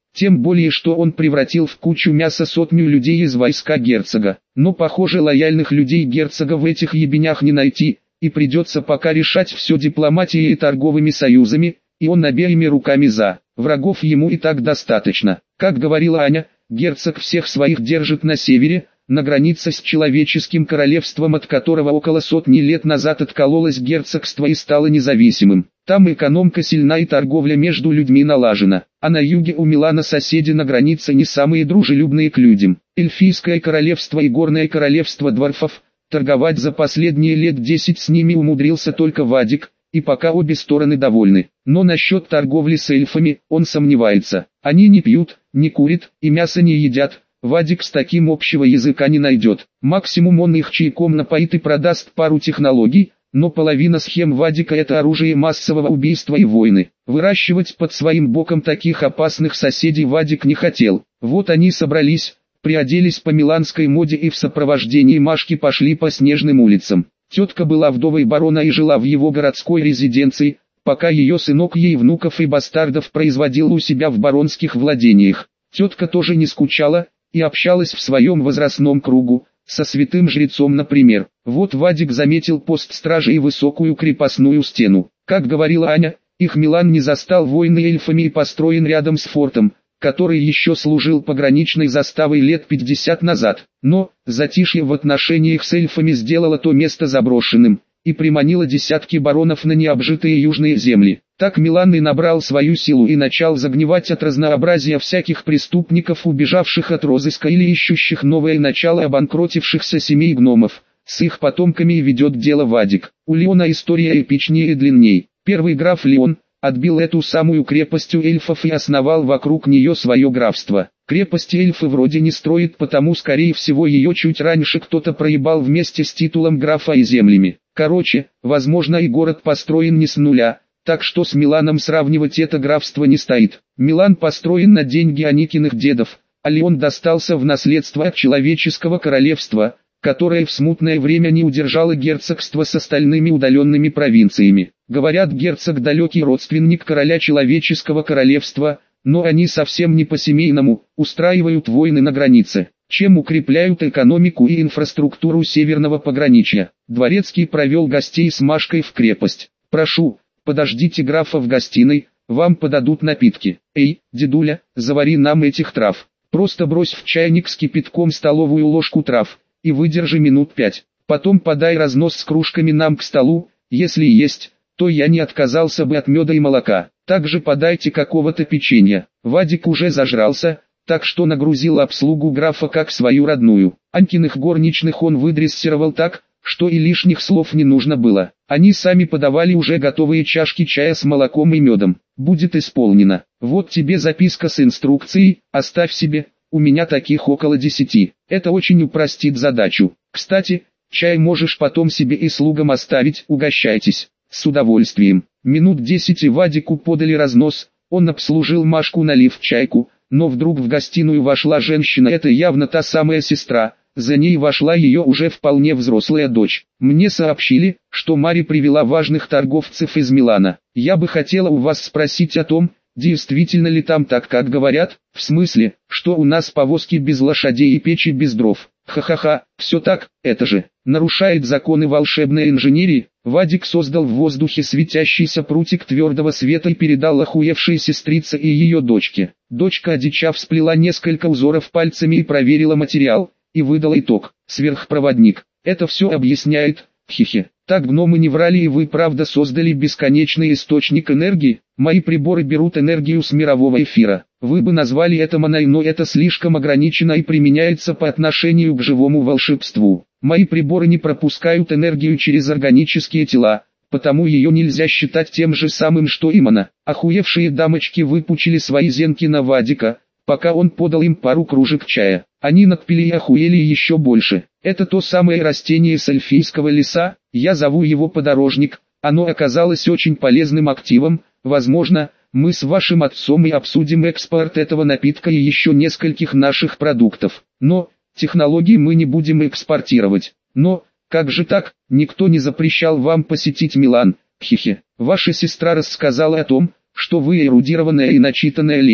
Тем более, что он превратил в кучу мяса сотню людей из войска герцога. Но похоже, лояльных людей герцога в этих ебенях не найти, и придется пока решать все дипломатией и торговыми союзами, и он обеими руками за. Врагов ему и так достаточно. Как говорила Аня, герцог всех своих держит на севере, на границе с человеческим королевством, от которого около сотни лет назад откололось герцогство и стало независимым. Там экономика сильна и торговля между людьми налажена. А на юге у Милана соседи на границе не самые дружелюбные к людям. Эльфийское королевство и горное королевство дворфов, торговать за последние лет десять с ними умудрился только Вадик, и пока обе стороны довольны. Но насчет торговли с эльфами, он сомневается. Они не пьют, не курят и мясо не едят. Вадик с таким общего языка не найдет. Максимум он их чайком напоит и продаст пару технологий, но половина схем Вадика — это оружие массового убийства и войны. Выращивать под своим боком таких опасных соседей Вадик не хотел. Вот они собрались, приоделись по миланской моде и в сопровождении Машки пошли по снежным улицам. Тетка была вдовой барона и жила в его городской резиденции, пока ее сынок ей внуков и бастардов производил у себя в баронских владениях. Тетка тоже не скучала и общалась в своем возрастном кругу, со святым жрецом, например. Вот Вадик заметил пост стражи и высокую крепостную стену. Как говорила Аня, их Милан не застал войны эльфами и построен рядом с фортом, который еще служил пограничной заставой лет пятьдесят назад. Но затишье в отношениях с эльфами сделало то место заброшенным и приманило десятки баронов на необжитые южные земли. Так Милан и набрал свою силу и начал загнивать от разнообразия всяких преступников, убежавших от розыска или ищущих новое начало обанкротившихся семей гномов. С их потомками и ведет дело Вадик. У Леона история эпичнее и длинней. Первый граф Леон отбил эту самую крепость у эльфов и основал вокруг нее свое графство. Крепости эльфы вроде не строят, потому скорее всего ее чуть раньше кто-то проебал вместе с титулом графа и землями. Короче, возможно, и город построен не с нуля, так что с Миланом сравнивать это графство не стоит. Милан построен на деньги Аникиных дедов, а Леон достался в наследство от человеческого королевства, которое в смутное время не удержало герцогство с остальными удаленными провинциями. Говорят, герцог далекий родственник короля человеческого королевства, но они совсем не по-семейному, устраивают войны на границе, чем укрепляют экономику и инфраструктуру северного пограничья. Дворецкий провел гостей с Машкой в крепость. «Прошу, подождите графа в гостиной, вам подадут напитки. Эй, дедуля, завари нам этих трав. Просто брось в чайник с кипятком столовую ложку трав и выдержи минут пять. Потом подай разнос с кружками нам к столу, если есть, то я не отказался бы от меда и молока. Также подайте какого-то печенья». Вадик уже зажрался, так что нагрузил обслугу графа как свою родную. Анькиных горничных он выдрессировал так, что и лишних слов не нужно было. Они сами подавали уже готовые чашки чая с молоком и медом. «Будет исполнено. Вот тебе записка с инструкцией, оставь себе, у меня таких около десяти. Это очень упростит задачу. Кстати, чай можешь потом себе и слугам оставить, угощайтесь». «С удовольствием». Минут десять и Вадику подали разнос, он обслужил Машку, налив чайку, но вдруг в гостиную вошла женщина, это явно та самая сестра, за ней вошла ее уже вполне взрослая дочь. «Мне сообщили, что Мари привела важных торговцев из Милана. Я бы хотела у вас спросить о том, действительно ли там так, как говорят, в смысле, что у нас повозки без лошадей и печи без дров». «Ха-ха-ха, все так, это же нарушает законы волшебной инженерии». Вадик создал в воздухе светящийся прутик твердого света и передал охуевшей сестрице и ее дочке. Дочка, одичав, сплела несколько узоров пальцами и проверила материал, и выдала итог. «Сверхпроводник. Это все объясняет, хихи. Так гномы не врали, и вы правда создали бесконечный источник энергии? Мои приборы берут энергию с мирового эфира. Вы бы назвали это маной, но это слишком ограничено и применяется по отношению к живому волшебству. Мои приборы не пропускают энергию через органические тела, потому ее нельзя считать тем же самым, что и мана». Охуевшие дамочки выпучили свои зенки на Вадика, пока он подал им пару кружек чая. Они надпили и охуели еще больше. «Это то самое растение с эльфийского леса, я зову его подорожник, оно оказалось очень полезным активом, возможно, мы с вашим отцом и обсудим экспорт этого напитка и еще нескольких наших продуктов. Но, технологии мы не будем экспортировать. Но, как же так, никто не запрещал вам посетить Милан, хихи. Ваша сестра рассказала о том, что вы эрудированная и начитанная леди,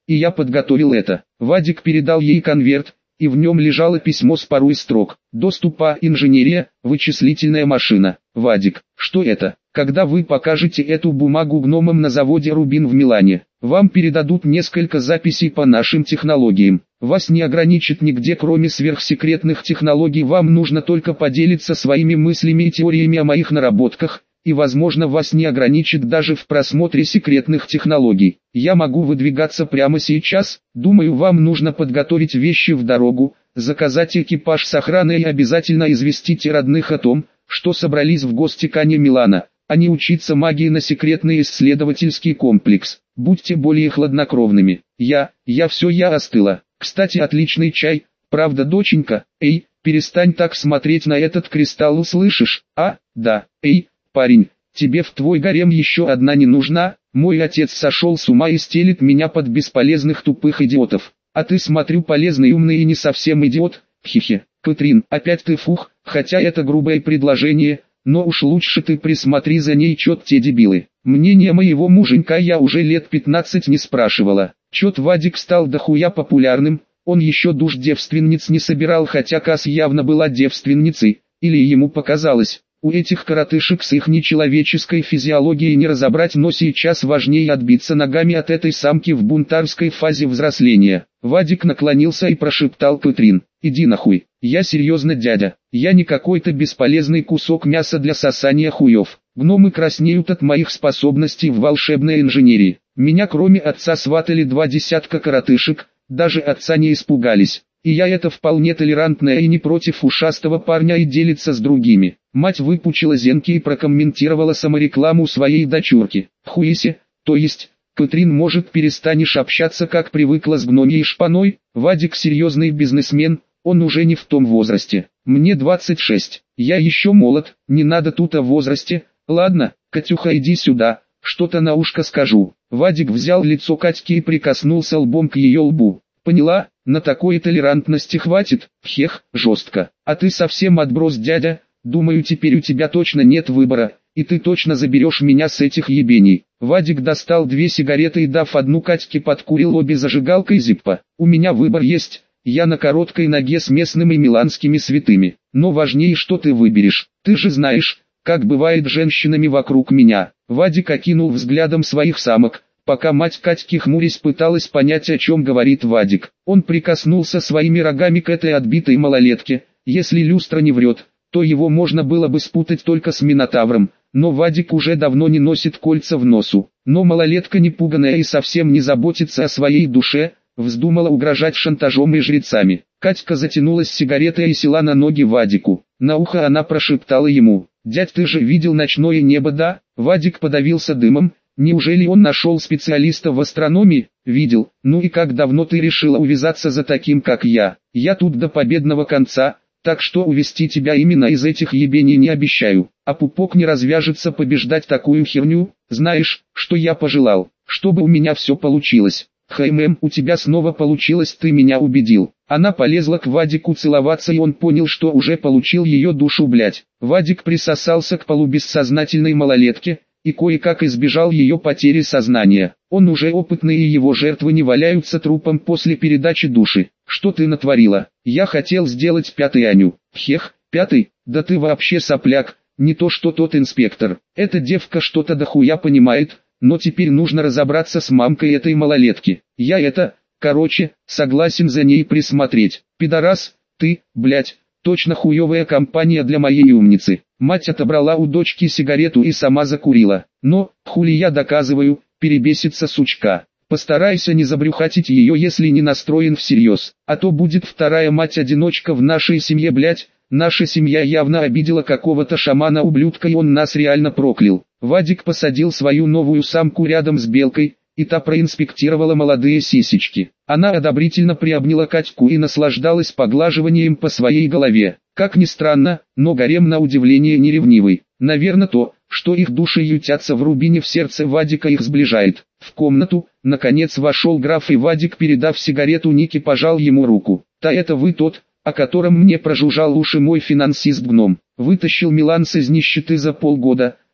и я подготовил это. Вадик передал ей конверт, и в нем лежало письмо с парой строк. Доступа инженерия, вычислительная машина. Вадик, что это? Когда вы покажете эту бумагу гномам на заводе «Рубин» в Милане, вам передадут несколько записей по нашим технологиям. Вас не ограничит нигде, кроме сверхсекретных технологий. Вам нужно только поделиться своими мыслями и теориями о моих наработках, и возможно вас не ограничит даже в просмотре секретных технологий. Я могу выдвигаться прямо сейчас. Думаю, вам нужно подготовить вещи в дорогу, заказать экипаж с охраной и обязательно известите родных о том, что собрались в гостикане Милана, а не учиться магии на секретный исследовательский комплекс. Будьте более хладнокровными. Я, я все, я остыла. Кстати, отличный чай, правда, доченька? Эй, перестань так смотреть на этот кристалл, услышишь? А, да, эй, парень, тебе в твой гарем еще одна не нужна? Мой отец сошел с ума и стелит меня под бесполезных тупых идиотов. А ты, смотрю, полезный, умный и не совсем идиот. Хихи. Кэтрин, опять ты, фух, хотя это грубое предложение, но уж лучше ты присмотри за ней, чё те дебилы. Мнение моего муженька я уже лет пятнадцать не спрашивала. Чё-то Вадик стал дохуя популярным, он еще душ девственниц не собирал, хотя Кас явно была девственницей, или ему показалось. У этих коротышек с их нечеловеческой физиологией не разобрать, но сейчас важнее отбиться ногами от этой самки в бунтарской фазе взросления. Вадик наклонился и прошептал: Кэтрин, иди нахуй. Я серьезно, дядя, я не какой-то бесполезный кусок мяса для сосания хуев. Гномы краснеют от моих способностей в волшебной инженерии. Меня кроме отца сватали два десятка коротышек, даже отца не испугались. И я это вполне толерантная и не против ушастого парня и делится с другими. Мать выпучила зенки и прокомментировала саморекламу своей дочурки. Хуиси, то есть, Кэтрин, может, перестанешь общаться, как привыкла с гномьей шпаной? Вадик серьезный бизнесмен, он уже не в том возрасте. Мне двадцать шесть, я еще молод, не надо тут о возрасте. Ладно, Катюха, иди сюда, что-то на ушко скажу. Вадик взял лицо Катьки и прикоснулся лбом к ее лбу. Поняла, на такой толерантности хватит, хех, жестко. А ты совсем отброс, дядя, думаю, теперь у тебя точно нет выбора, и ты точно заберешь меня с этих ебений. Вадик достал две сигареты и, дав одну Катьке, подкурил обе зажигалкой Зиппо. У меня выбор есть, я на короткой ноге с местными миланскими святыми. Но важнее, что ты выберешь, ты же знаешь, как бывает с женщинами вокруг меня. Вадик окинул взглядом своих самок, пока мать Катьки, хмурясь, пыталась понять, о чем говорит Вадик. Он прикоснулся своими рогами к этой отбитой малолетке. Если люстра не врет, то его можно было бы спутать только с Минотавром, но Вадик уже давно не носит кольца в носу. Но малолетка, непуганная и совсем не заботится о своей душе, вздумала угрожать шантажом и жрецами. Катька затянулась сигаретой и села на ноги Вадику. На ухо она прошептала ему: «Дядь, ты же видел ночное небо, да?» Вадик подавился дымом. Неужели он нашел специалиста в астрономии? Видел. Ну и как давно ты решила увязаться за таким, как я? Я тут до победного конца, так что увести тебя именно из этих ебений не обещаю. А пупок не развяжется побеждать такую херню. Знаешь, что я пожелал? Чтобы у меня все получилось. Хэймэм, у тебя снова получилось, ты меня убедил. Она полезла к Вадику целоваться, и он понял, что уже получил ее душу, блять. Вадик присосался к полубессознательной малолетке и кое-как избежал ее потери сознания. Он уже опытный, и его жертвы не валяются трупом после передачи души. Что ты натворила? Я хотел сделать пятый Аню. Хех, пятый? Да ты вообще сопляк, не то что тот инспектор. Эта девка что-то дохуя понимает, но теперь нужно разобраться с мамкой этой малолетки. Я это, короче, согласен за ней присмотреть. Пидорас, ты, блять, точно хуевая компания для моей умницы. Мать отобрала у дочки сигарету и сама закурила. Но, хули я доказываю, перебесится сучка. Постарайся не забрюхатить ее, если не настроен всерьез. А то будет вторая мать-одиночка в нашей семье, блять. Наша семья явно обидела какого-то шамана-ублюдка, и он нас реально проклял. Вадик посадил свою новую самку рядом с белкой, и та проинспектировала молодые сисечки. Она одобрительно приобняла Катьку и наслаждалась поглаживанием по своей голове. Как ни странно, но гарем на удивление не ревнивый. Наверное, то, что их души ютятся в Рубине, в сердце Вадика их сближает. В комнату, наконец, вошел граф, и Вадик, передав сигарету Нике, пожал ему руку. «Та это вы тот, о котором мне прожужжал уши мой финансист-гном. Вытащил Миланс из нищеты за полгода,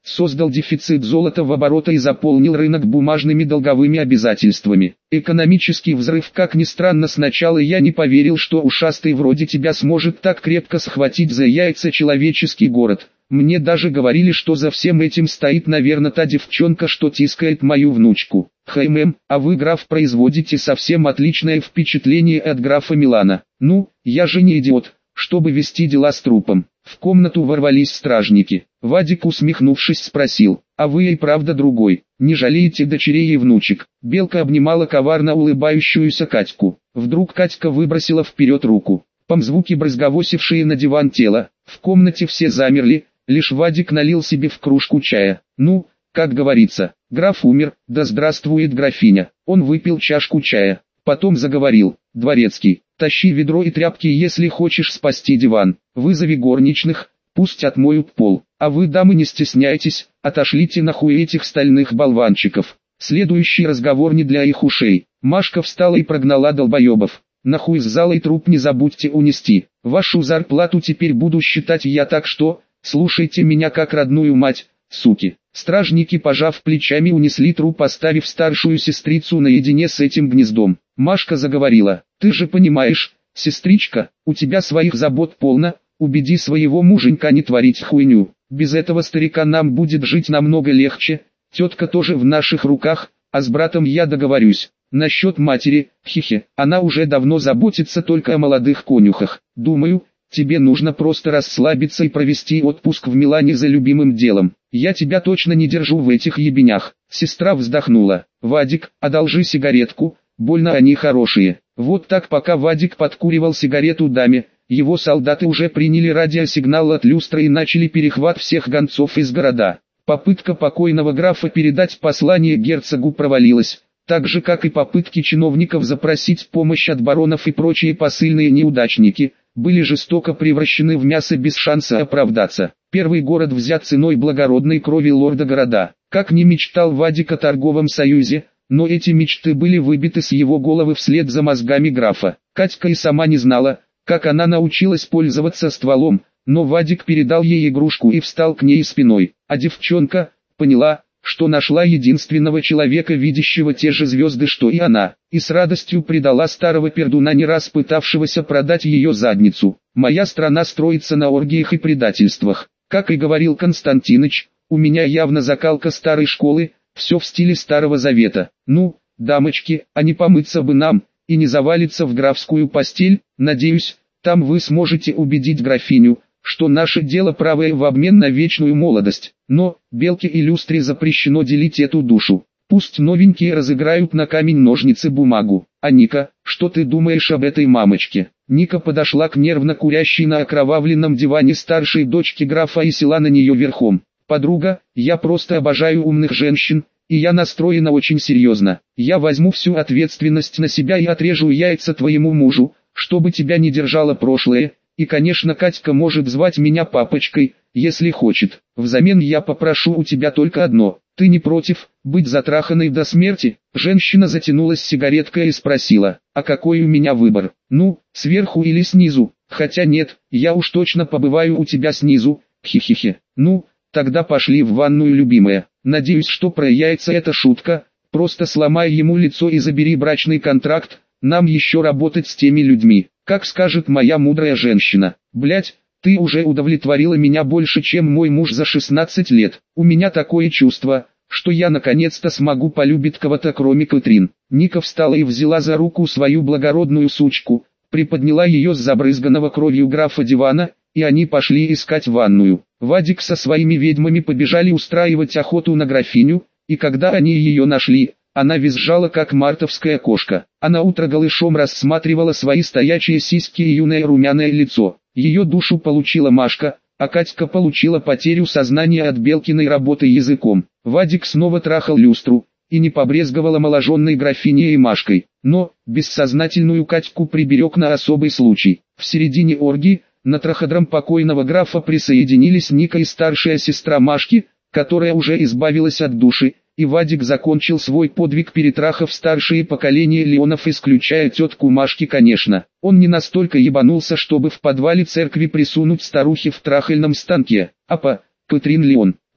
создал дефицит золота в обороте и заполнил рынок бумажными долговыми обязательствами. Экономический взрыв, как ни странно, сначала я не поверил, что ушастый вроде тебя сможет так крепко схватить за яйца человеческий город. Мне даже говорили, что за всем этим стоит, наверное, та девчонка, что тискает мою внучку. Хэм, а вы, граф, производите совсем отличное впечатление от графа Милана. Ну, я же не идиот, чтобы вести дела с трупом. В комнату ворвались стражники. Вадик, усмехнувшись, спросил: а вы и правда другой, не жалеете дочерей и внучек? Белка обнимала коварно улыбающуюся Катьку. Вдруг Катька выбросила вперед руку. Помзвуки, брызговосившие на диван тело. В комнате все замерли, лишь Вадик налил себе в кружку чая. Ну, как говорится, граф умер, да здравствует графиня. Он выпил чашку чая, потом заговорил: дворецкий, тащи ведро и тряпки, если хочешь спасти диван. Вызови горничных, пусть отмоют пол. А вы, дамы, не стесняйтесь, отошлите нахуй этих стальных болванчиков. Следующий разговор не для их ушей. Машка встала и прогнала долбоебов. Нахуй с зала и труп не забудьте унести. Вашу зарплату теперь буду считать я, так что слушайте меня как родную мать, суки. Стражники, пожав плечами, унесли труп, оставив старшую сестрицу наедине с этим гнездом. Машка заговорила: ты же понимаешь, сестричка, у тебя своих забот полно, убеди своего муженька не творить хуйню. Без этого старика нам будет жить намного легче, тетка тоже в наших руках, а с братом я договорюсь. Насчет матери, хихи, она уже давно заботится только о молодых конюхах. Думаю, тебе нужно просто расслабиться и провести отпуск в Милане за любимым делом. Я тебя точно не держу в этих ебенях. Сестра вздохнула: Вадик, одолжи сигаретку, больно они хорошие. Вот так, пока Вадик подкуривал сигарету даме, его солдаты уже приняли радиосигнал от люстры и начали перехват всех гонцов из города. Попытка покойного графа передать послание герцогу провалилась, так же как и попытки чиновников запросить помощь от баронов и прочие посыльные неудачники, были жестоко превращены в мясо без шанса оправдаться. Первый город взят ценой благородной крови лорда города. Как ни мечтал Вадик о торговом союзе, но эти мечты были выбиты с его головы вслед за мозгами графа. Катька и сама не знала, как она научилась пользоваться стволом, но Вадик передал ей игрушку и встал к ней спиной. А девчонка поняла, что нашла единственного человека, видящего те же звезды, что и она, и с радостью предала старого пердуна, не раз пытавшегося продать ее задницу. Моя страна строится на оргиях и предательствах. Как и говорил Константиныч, у меня явно закалка старой школы, все в стиле Старого Завета. Ну, дамочки, а не помыться бы нам, и не завалиться в графскую постель? Надеюсь, там вы сможете убедить графиню, что наше дело правое в обмен на вечную молодость. Но, Белке и Люстре запрещено делить эту душу. Пусть новенькие разыграют на камень-ножницы-бумагу. А Ника, что ты думаешь об этой мамочке? Ника подошла к нервно курящей на окровавленном диване старшей дочке графа и села на нее верхом. Подруга, я просто обожаю умных женщин, и я настроена очень серьезно. Я возьму всю ответственность на себя и отрежу яйца твоему мужу, чтобы тебя не держало прошлое. И, конечно, Катька может звать меня папочкой, если хочет. Взамен я попрошу у тебя только одно. Ты не против быть затраханной до смерти? Женщина затянулась сигареткой и спросила: а какой у меня выбор? Ну, сверху или снизу? Хотя нет, я уж точно побываю у тебя снизу. Хи-хи-хи. Ну, тогда пошли в ванную, любимая. Надеюсь, что про яйца это шутка. Просто сломай ему лицо и забери брачный контракт. Нам еще работать с теми людьми. Как скажет моя мудрая женщина. Блять, ты уже удовлетворила меня больше, чем мой муж за шестнадцать лет. У меня такое чувство, что я наконец-то смогу полюбить кого-то кроме Кэтрин. Ника встала и взяла за руку свою благородную сучку, приподняла ее с забрызганного кровью графа дивана, и они пошли искать ванную. Вадик со своими ведьмами побежали устраивать охоту на графиню, и когда они ее нашли, она визжала как мартовская кошка. Она утро голышом рассматривала свои стоячие сиськи и юное румяное лицо. Ее душу получила Машка, а Катька получила потерю сознания от Белкиной работы языком. Вадик снова трахал люстру, и не побрезговала моложенной графиней и Машкой. Но, бессознательную Катьку приберег на особый случай. В середине оргии, на траходром покойного графа присоединились Ника и старшая сестра Машки, которая уже избавилась от души, и Вадик закончил свой подвиг, перетрахав старшие поколения Леонов, исключая тетку Машки, конечно. Он не настолько ебанулся, чтобы в подвале церкви присунуть старухи в трахальном станке. А по Кэтрин Леон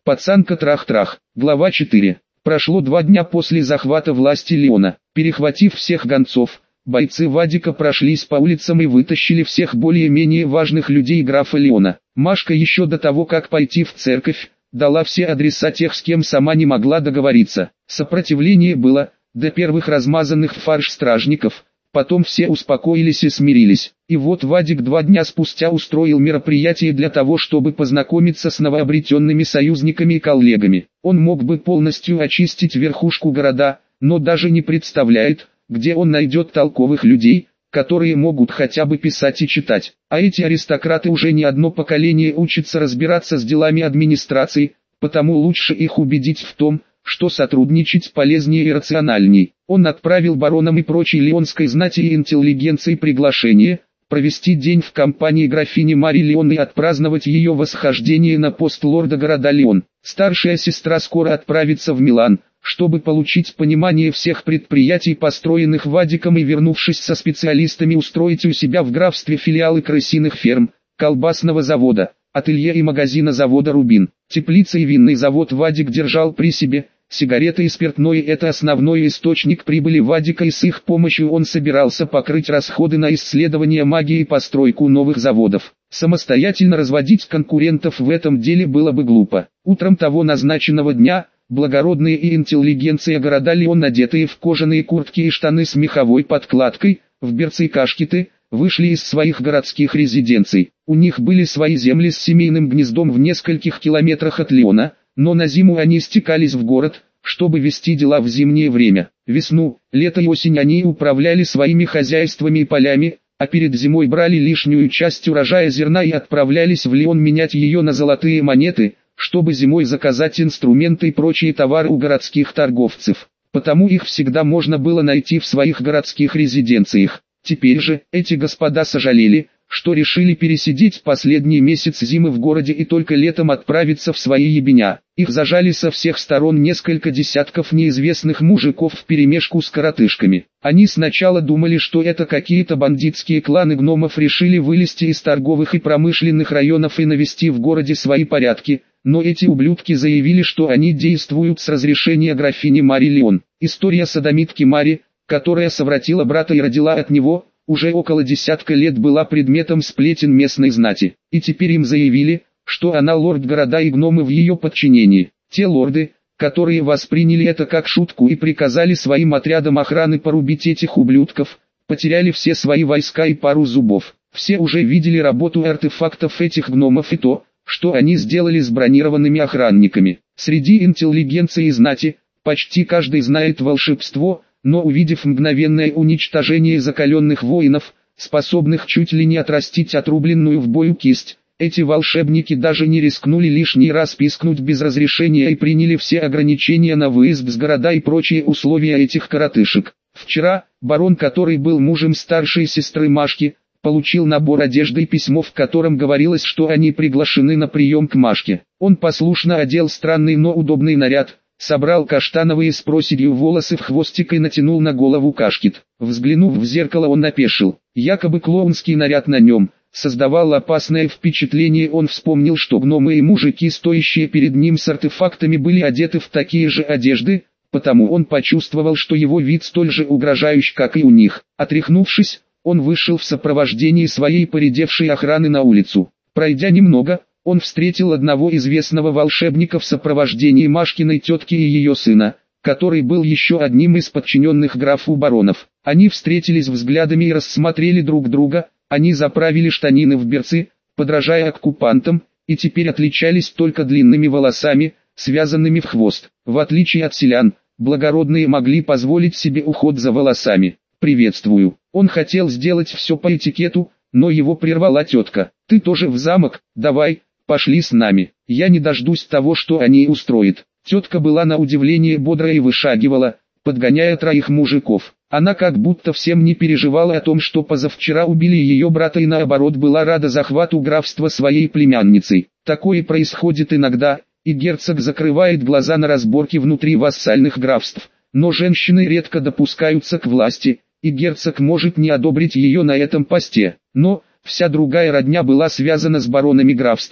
Пацанка трах-трах. Глава четыре. Прошло два дня после захвата власти Леона. Перехватив всех гонцов, бойцы Вадика прошлись по улицам и вытащили всех более-менее важных людей графа Леона. Машка еще до того, как пойти в церковь, дала все адреса тех, с кем сама не могла договориться. Сопротивление было, до первых размазанных в фарш стражников, потом все успокоились и смирились. И вот Вадик два дня спустя устроил мероприятие для того, чтобы познакомиться с новообретенными союзниками и коллегами. Он мог бы полностью очистить верхушку города, но даже не представляет, где он найдет толковых людей, которые могут хотя бы писать и читать. А эти аристократы уже не одно поколение учатся разбираться с делами администрации, потому лучше их убедить в том, что сотрудничать полезнее и рациональней. Он отправил баронам и прочей леонской знати и интеллигенции приглашение провести день в компании графини Мари Леон и отпраздновать ее восхождение на пост лорда города Леон. Старшая сестра скоро отправится в Милан, чтобы получить понимание всех предприятий, построенных Вадиком, и, вернувшись со специалистами, устроить у себя в графстве филиалы крысиных ферм, колбасного завода, ателье и магазина завода «Рубин». Теплица и винный завод Вадик держал при себе. Сигареты и спиртное – это основной источник прибыли Вадика, и с их помощью он собирался покрыть расходы на исследование магии и постройку новых заводов. Самостоятельно разводить конкурентов в этом деле было бы глупо. Утром того назначенного дня, благородные и интеллигенция города Леон, одетые в кожаные куртки и штаны с меховой подкладкой, в берцы и кашкеты, вышли из своих городских резиденций. У них были свои земли с семейным гнездом в нескольких километрах от Леона, но на зиму они стекались в город, чтобы вести дела в зимнее время. Весну, лето и осень они управляли своими хозяйствами и полями, а перед зимой брали лишнюю часть урожая зерна и отправлялись в Леон менять ее на золотые монеты, чтобы зимой заказать инструменты и прочие товары у городских торговцев. Потому их всегда можно было найти в своих городских резиденциях. Теперь же, эти господа сожалели, что решили пересидеть последний месяц зимы в городе и только летом отправиться в свои ебеня. Их зажали со всех сторон несколько десятков неизвестных мужиков вперемешку с коротышками. Они сначала думали, что это какие-то бандитские кланы гномов решили вылезти из торговых и промышленных районов и навести в городе свои порядки, но эти ублюдки заявили, что они действуют с разрешения графини Мари Леон. История содомитки Мари, которая совратила брата и родила от него, уже около десятка лет была предметом сплетен местной знати, и теперь им заявили, что она лорд города и гномы в ее подчинении. Те лорды, которые восприняли это как шутку и приказали своим отрядам охраны порубить этих ублюдков, потеряли все свои войска и пару зубов. Все уже видели работу артефактов этих гномов и то, что они сделали с бронированными охранниками. Среди интеллигенции и знати, почти каждый знает волшебство, но увидев мгновенное уничтожение закаленных воинов, способных чуть ли не отрастить отрубленную в бою кисть, эти волшебники даже не рискнули лишний раз пискнуть без разрешения и приняли все ограничения на выезд с города и прочие условия этих коротышек. Вчера, барон, который был мужем старшей сестры Машки, получил набор одежды и письмо, в котором говорилось, что они приглашены на прием к Машке. Он послушно одел странный, но удобный наряд, собрал каштановые с проседью волосы в хвостик и натянул на голову кашкет. Взглянув в зеркало, он опешил. Якобы клоунский наряд на нем создавал опасное впечатление. Он вспомнил, что гномы и мужики, стоящие перед ним с артефактами, были одеты в такие же одежды, потому он почувствовал, что его вид столь же угрожающий, как и у них. Отряхнувшись, он вышел в сопровождении своей поредевшей охраны на улицу. Пройдя немного, он встретил одного известного волшебника в сопровождении Машкиной тетки и ее сына, который был еще одним из подчиненных графу баронов. Они встретились взглядами и рассмотрели друг друга. Они заправили штанины в берцы, подражая оккупантам, и теперь отличались только длинными волосами, связанными в хвост. В отличие от селян, благородные могли позволить себе уход за волосами. «Приветствую». Он хотел сделать все по этикету, но его прервала тетка. «Ты тоже в замок? Давай, пошли с нами. Я не дождусь того, что они устроят». Тетка была на удивление бодрая и вышагивала, подгоняя троих мужиков. Она как будто всем не переживала о том, что позавчера убили ее брата, и наоборот была рада захвату графства своей племянницей. Такое происходит иногда, и герцог закрывает глаза на разборки внутри вассальных графств. Но женщины редко допускаются к власти, и герцог может не одобрить ее на этом посте. Но вся другая родня была связана с баронами графства,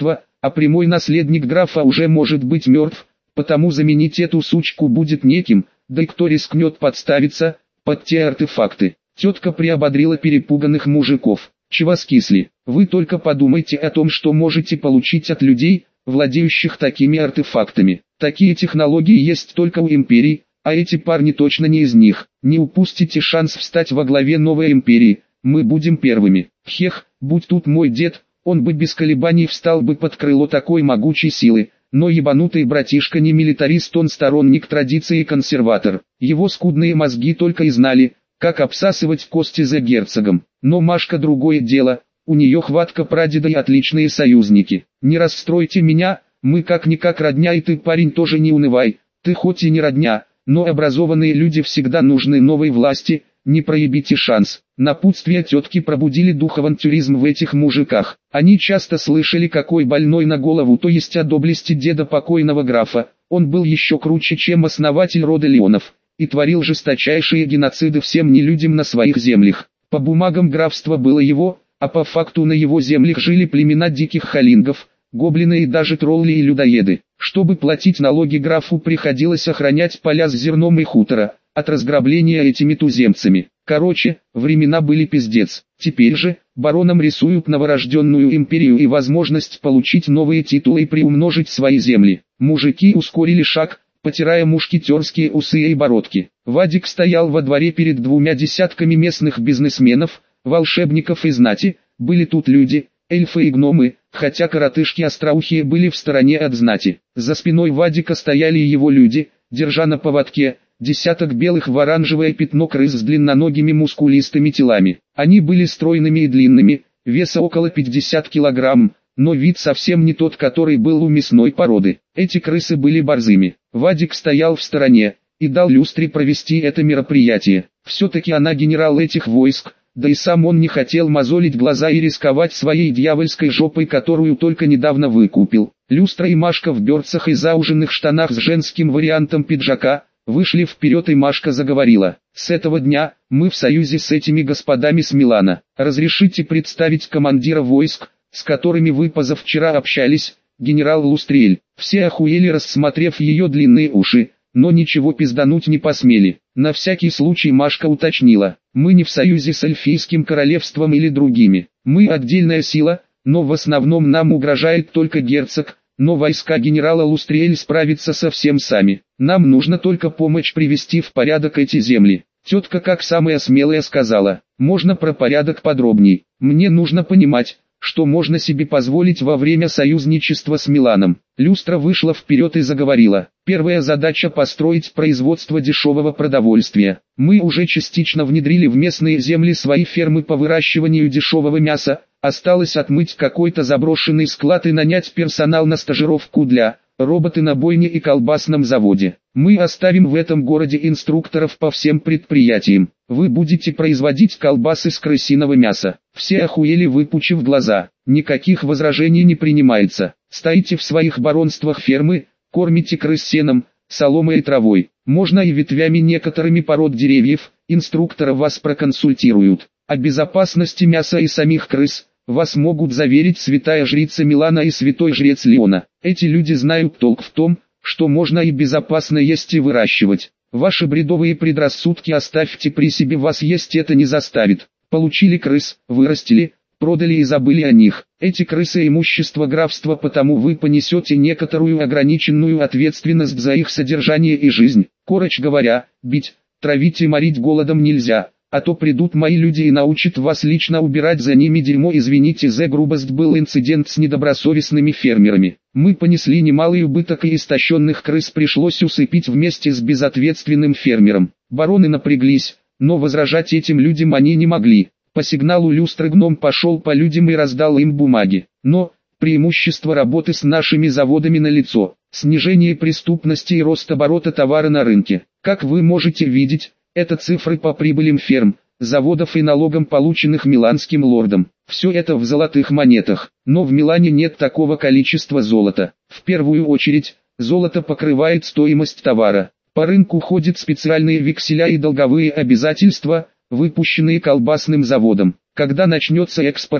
а прямой наследник графа уже может быть мертв, потому заменить эту сучку будет неким, да и кто рискнет подставиться под те артефакты. Тетка приободрила перепуганных мужиков. Чего скисли? Вы только подумайте о том, что можете получить от людей, владеющих такими артефактами. Такие технологии есть только у империй, а эти парни точно не из них. Не упустите шанс встать во главе новой империи, мы будем первыми. Хех, будь тут мой дед, он бы без колебаний встал бы под крыло такой могучей силы. Но ебанутый братишка не милитарист, он сторонник традиции и консерватор. Его скудные мозги только и знали, как обсасывать кости за герцогом. Но Машка другое дело, у нее хватка прадеда и отличные союзники. Не расстройте меня, мы как-никак родня, и ты, парень, тоже не унывай. Ты хоть и не родня, но образованные люди всегда нужны новой власти, не проебите шанс. Напутствия тетки пробудили дух авантюризм в этих мужиках. Они часто слышали, какой больной на голову, то есть о доблести деда покойного графа. Он был еще круче, чем основатель рода Леонов, и творил жесточайшие геноциды всем нелюдям на своих землях. По бумагам графство было его, а по факту на его землях жили племена диких халингов, гоблины и даже тролли и людоеды. Чтобы платить налоги, графу приходилось охранять поля с зерном и хутора от разграбления этими туземцами. Короче, времена были пиздец. Теперь же, баронам рисуют новорожденную империю и возможность получить новые титулы и приумножить свои земли. Мужики ускорили шаг, потирая мушкетерские усы и бородки. Вадик стоял во дворе перед двумя десятками местных бизнесменов, волшебников и знати. Были тут люди, эльфы и гномы, хотя коротышки остроухие были в стороне от знати. За спиной Вадика стояли его люди, держа на поводке десяток белых в оранжевое пятно крыс с длинноногими мускулистыми телами. Они были стройными и длинными, веса около пятидесяти килограмм, но вид совсем не тот, который был у мясной породы. Эти крысы были борзыми. Вадик стоял в стороне и дал люстре провести это мероприятие. Все-таки она генерал этих войск, да и сам он не хотел мозолить глаза и рисковать своей дьявольской жопой, которую только недавно выкупил. Люстра и Машка в берцах и зауженных штанах с женским вариантом пиджака вышли вперед, и Машка заговорила. «С этого дня, мы в союзе с этими господами с Милана. Разрешите представить командира войск, с которыми вы позавчера общались, генерал Лустриэль». Все охуели, рассмотрев ее длинные уши, но ничего пиздануть не посмели. На всякий случай Машка уточнила: «Мы не в союзе с Эльфийским королевством или другими. Мы отдельная сила, но в основном нам угрожает только герцог, но войска генерала Лустриэль справятся со всем сами. Нам нужно только помочь привести в порядок эти земли». Тетка, как самая смелая, сказала: «Можно про порядок подробней? Мне нужно понимать, что можно себе позволить во время союзничества с Миланом». Люстра вышла вперед и заговорила: «Первая задача — построить производство дешевого продовольствия. Мы уже частично внедрили в местные земли свои фермы по выращиванию дешевого мяса, осталось отмыть какой-то заброшенный склад и нанять персонал на стажировку для роботы на бойне и колбасном заводе. Мы оставим в этом городе инструкторов по всем предприятиям. Вы будете производить колбасы с крысиного мяса». Все охуели, выпучив глаза. Никаких возражений не принимается. Стоите в своих баронствах фермы, кормите крыс сеном, соломой и травой. Можно и ветвями некоторыми пород деревьев, инструкторы вас проконсультируют. О безопасности мяса и самих крыс вас могут заверить святая жрица Милана и святой жрец Леона. Эти люди знают толк в том, что можно и безопасно есть и выращивать. Ваши бредовые предрассудки оставьте при себе, вас есть это не заставит. Получили крыс, вырастили, продали и забыли о них. Эти крысы — имущество графства, потому вы понесете некоторую ограниченную ответственность за их содержание и жизнь. Короче говоря, бить, травить и морить голодом нельзя, а то придут мои люди и научат вас лично убирать за ними дерьмо. Извините за грубость, был инцидент с недобросовестными фермерами. Мы понесли немалый убыток, и истощенных крыс пришлось усыпить вместе с безответственным фермером. Бароны напряглись, но возражать этим людям они не могли. По сигналу люстры гном пошел по людям и раздал им бумаги. Но преимущество работы с нашими заводами налицо: снижение преступности и рост оборота товара на рынке. Как вы можете видеть, это цифры по прибылям ферм, заводов и налогам, полученных миланским лордом. Все это в золотых монетах. Но в Милане нет такого количества золота. В первую очередь, золото покрывает стоимость товара. По рынку ходят специальные векселя и долговые обязательства, выпущенные колбасным заводом. Когда начнется экспорт,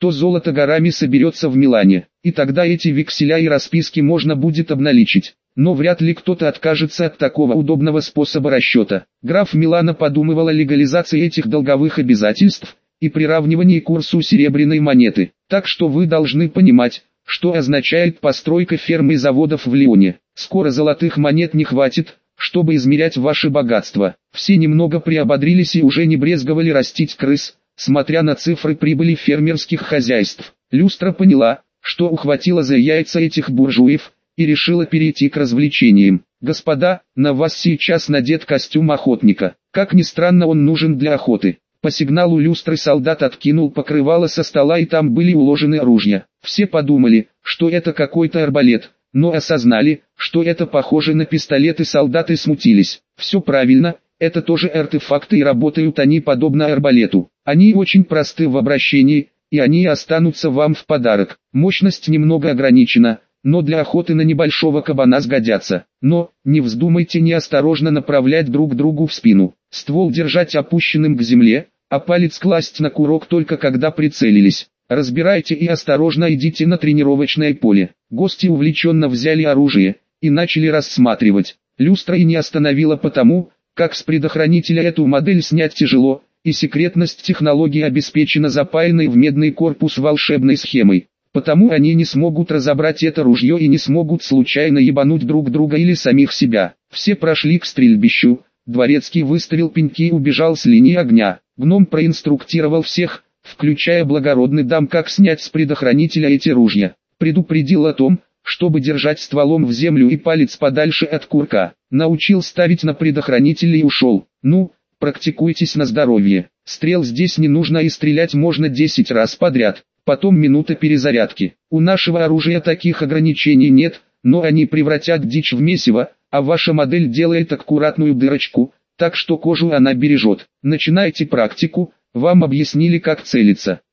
то золото горами соберется в Милане, и тогда эти векселя и расписки можно будет обналичить. Но вряд ли кто-то откажется от такого удобного способа расчета. Граф Милана подумывал о легализации этих долговых обязательств и приравнивании к курсу серебряной монеты. Так что вы должны понимать, что означает постройка ферм и заводов в Лионе. Скоро золотых монет не хватит, чтобы измерять ваше богатство. Все немного приободрились и уже не брезговали растить крыс, смотря на цифры прибыли фермерских хозяйств. Люстра поняла, что ухватила за яйца этих буржуев, и решила перейти к развлечениям. «Господа, на вас сейчас надет костюм охотника. Как ни странно, он нужен для охоты». По сигналу люстры солдат откинул покрывало со стола, и там были уложены ружья. Все подумали, что это какой-то арбалет, но осознали, что это похоже на пистолет, и солдаты смутились. Все правильно, это тоже артефакты, и работают они подобно арбалету. Они очень просты в обращении, и они останутся вам в подарок. Мощность немного ограничена, но для охоты на небольшого кабана сгодятся. Но, не вздумайте неосторожно направлять друг другу в спину. Ствол держать опущенным к земле, а палец класть на курок только когда прицелились. Разбирайте и осторожно идите на тренировочное поле. Гости увлеченно взяли оружие и начали рассматривать. Люстра и не остановила потому, как с предохранителя эту модель снять тяжело, и секретность технологии обеспечена запаянной в медный корпус волшебной схемой. Потому они не смогут разобрать это ружье и не смогут случайно ебануть друг друга или самих себя. Все прошли к стрельбищу. Дворецкий выставил пеньки и убежал с линии огня. Гном проинструктировал всех, включая благородный дам, как снять с предохранителя эти ружья. Предупредил о том, чтобы держать стволом в землю и палец подальше от курка. Научил ставить на предохранитель и ушел. Ну, практикуйтесь на здоровье. Стрел здесь не нужно, и стрелять можно десять раз подряд. Потом минута перезарядки. У нашего оружия таких ограничений нет, но они превратят дичь в месиво, а ваша модель делает аккуратную дырочку, так что кожу она бережет. Начинайте практику, вам объяснили, как целиться.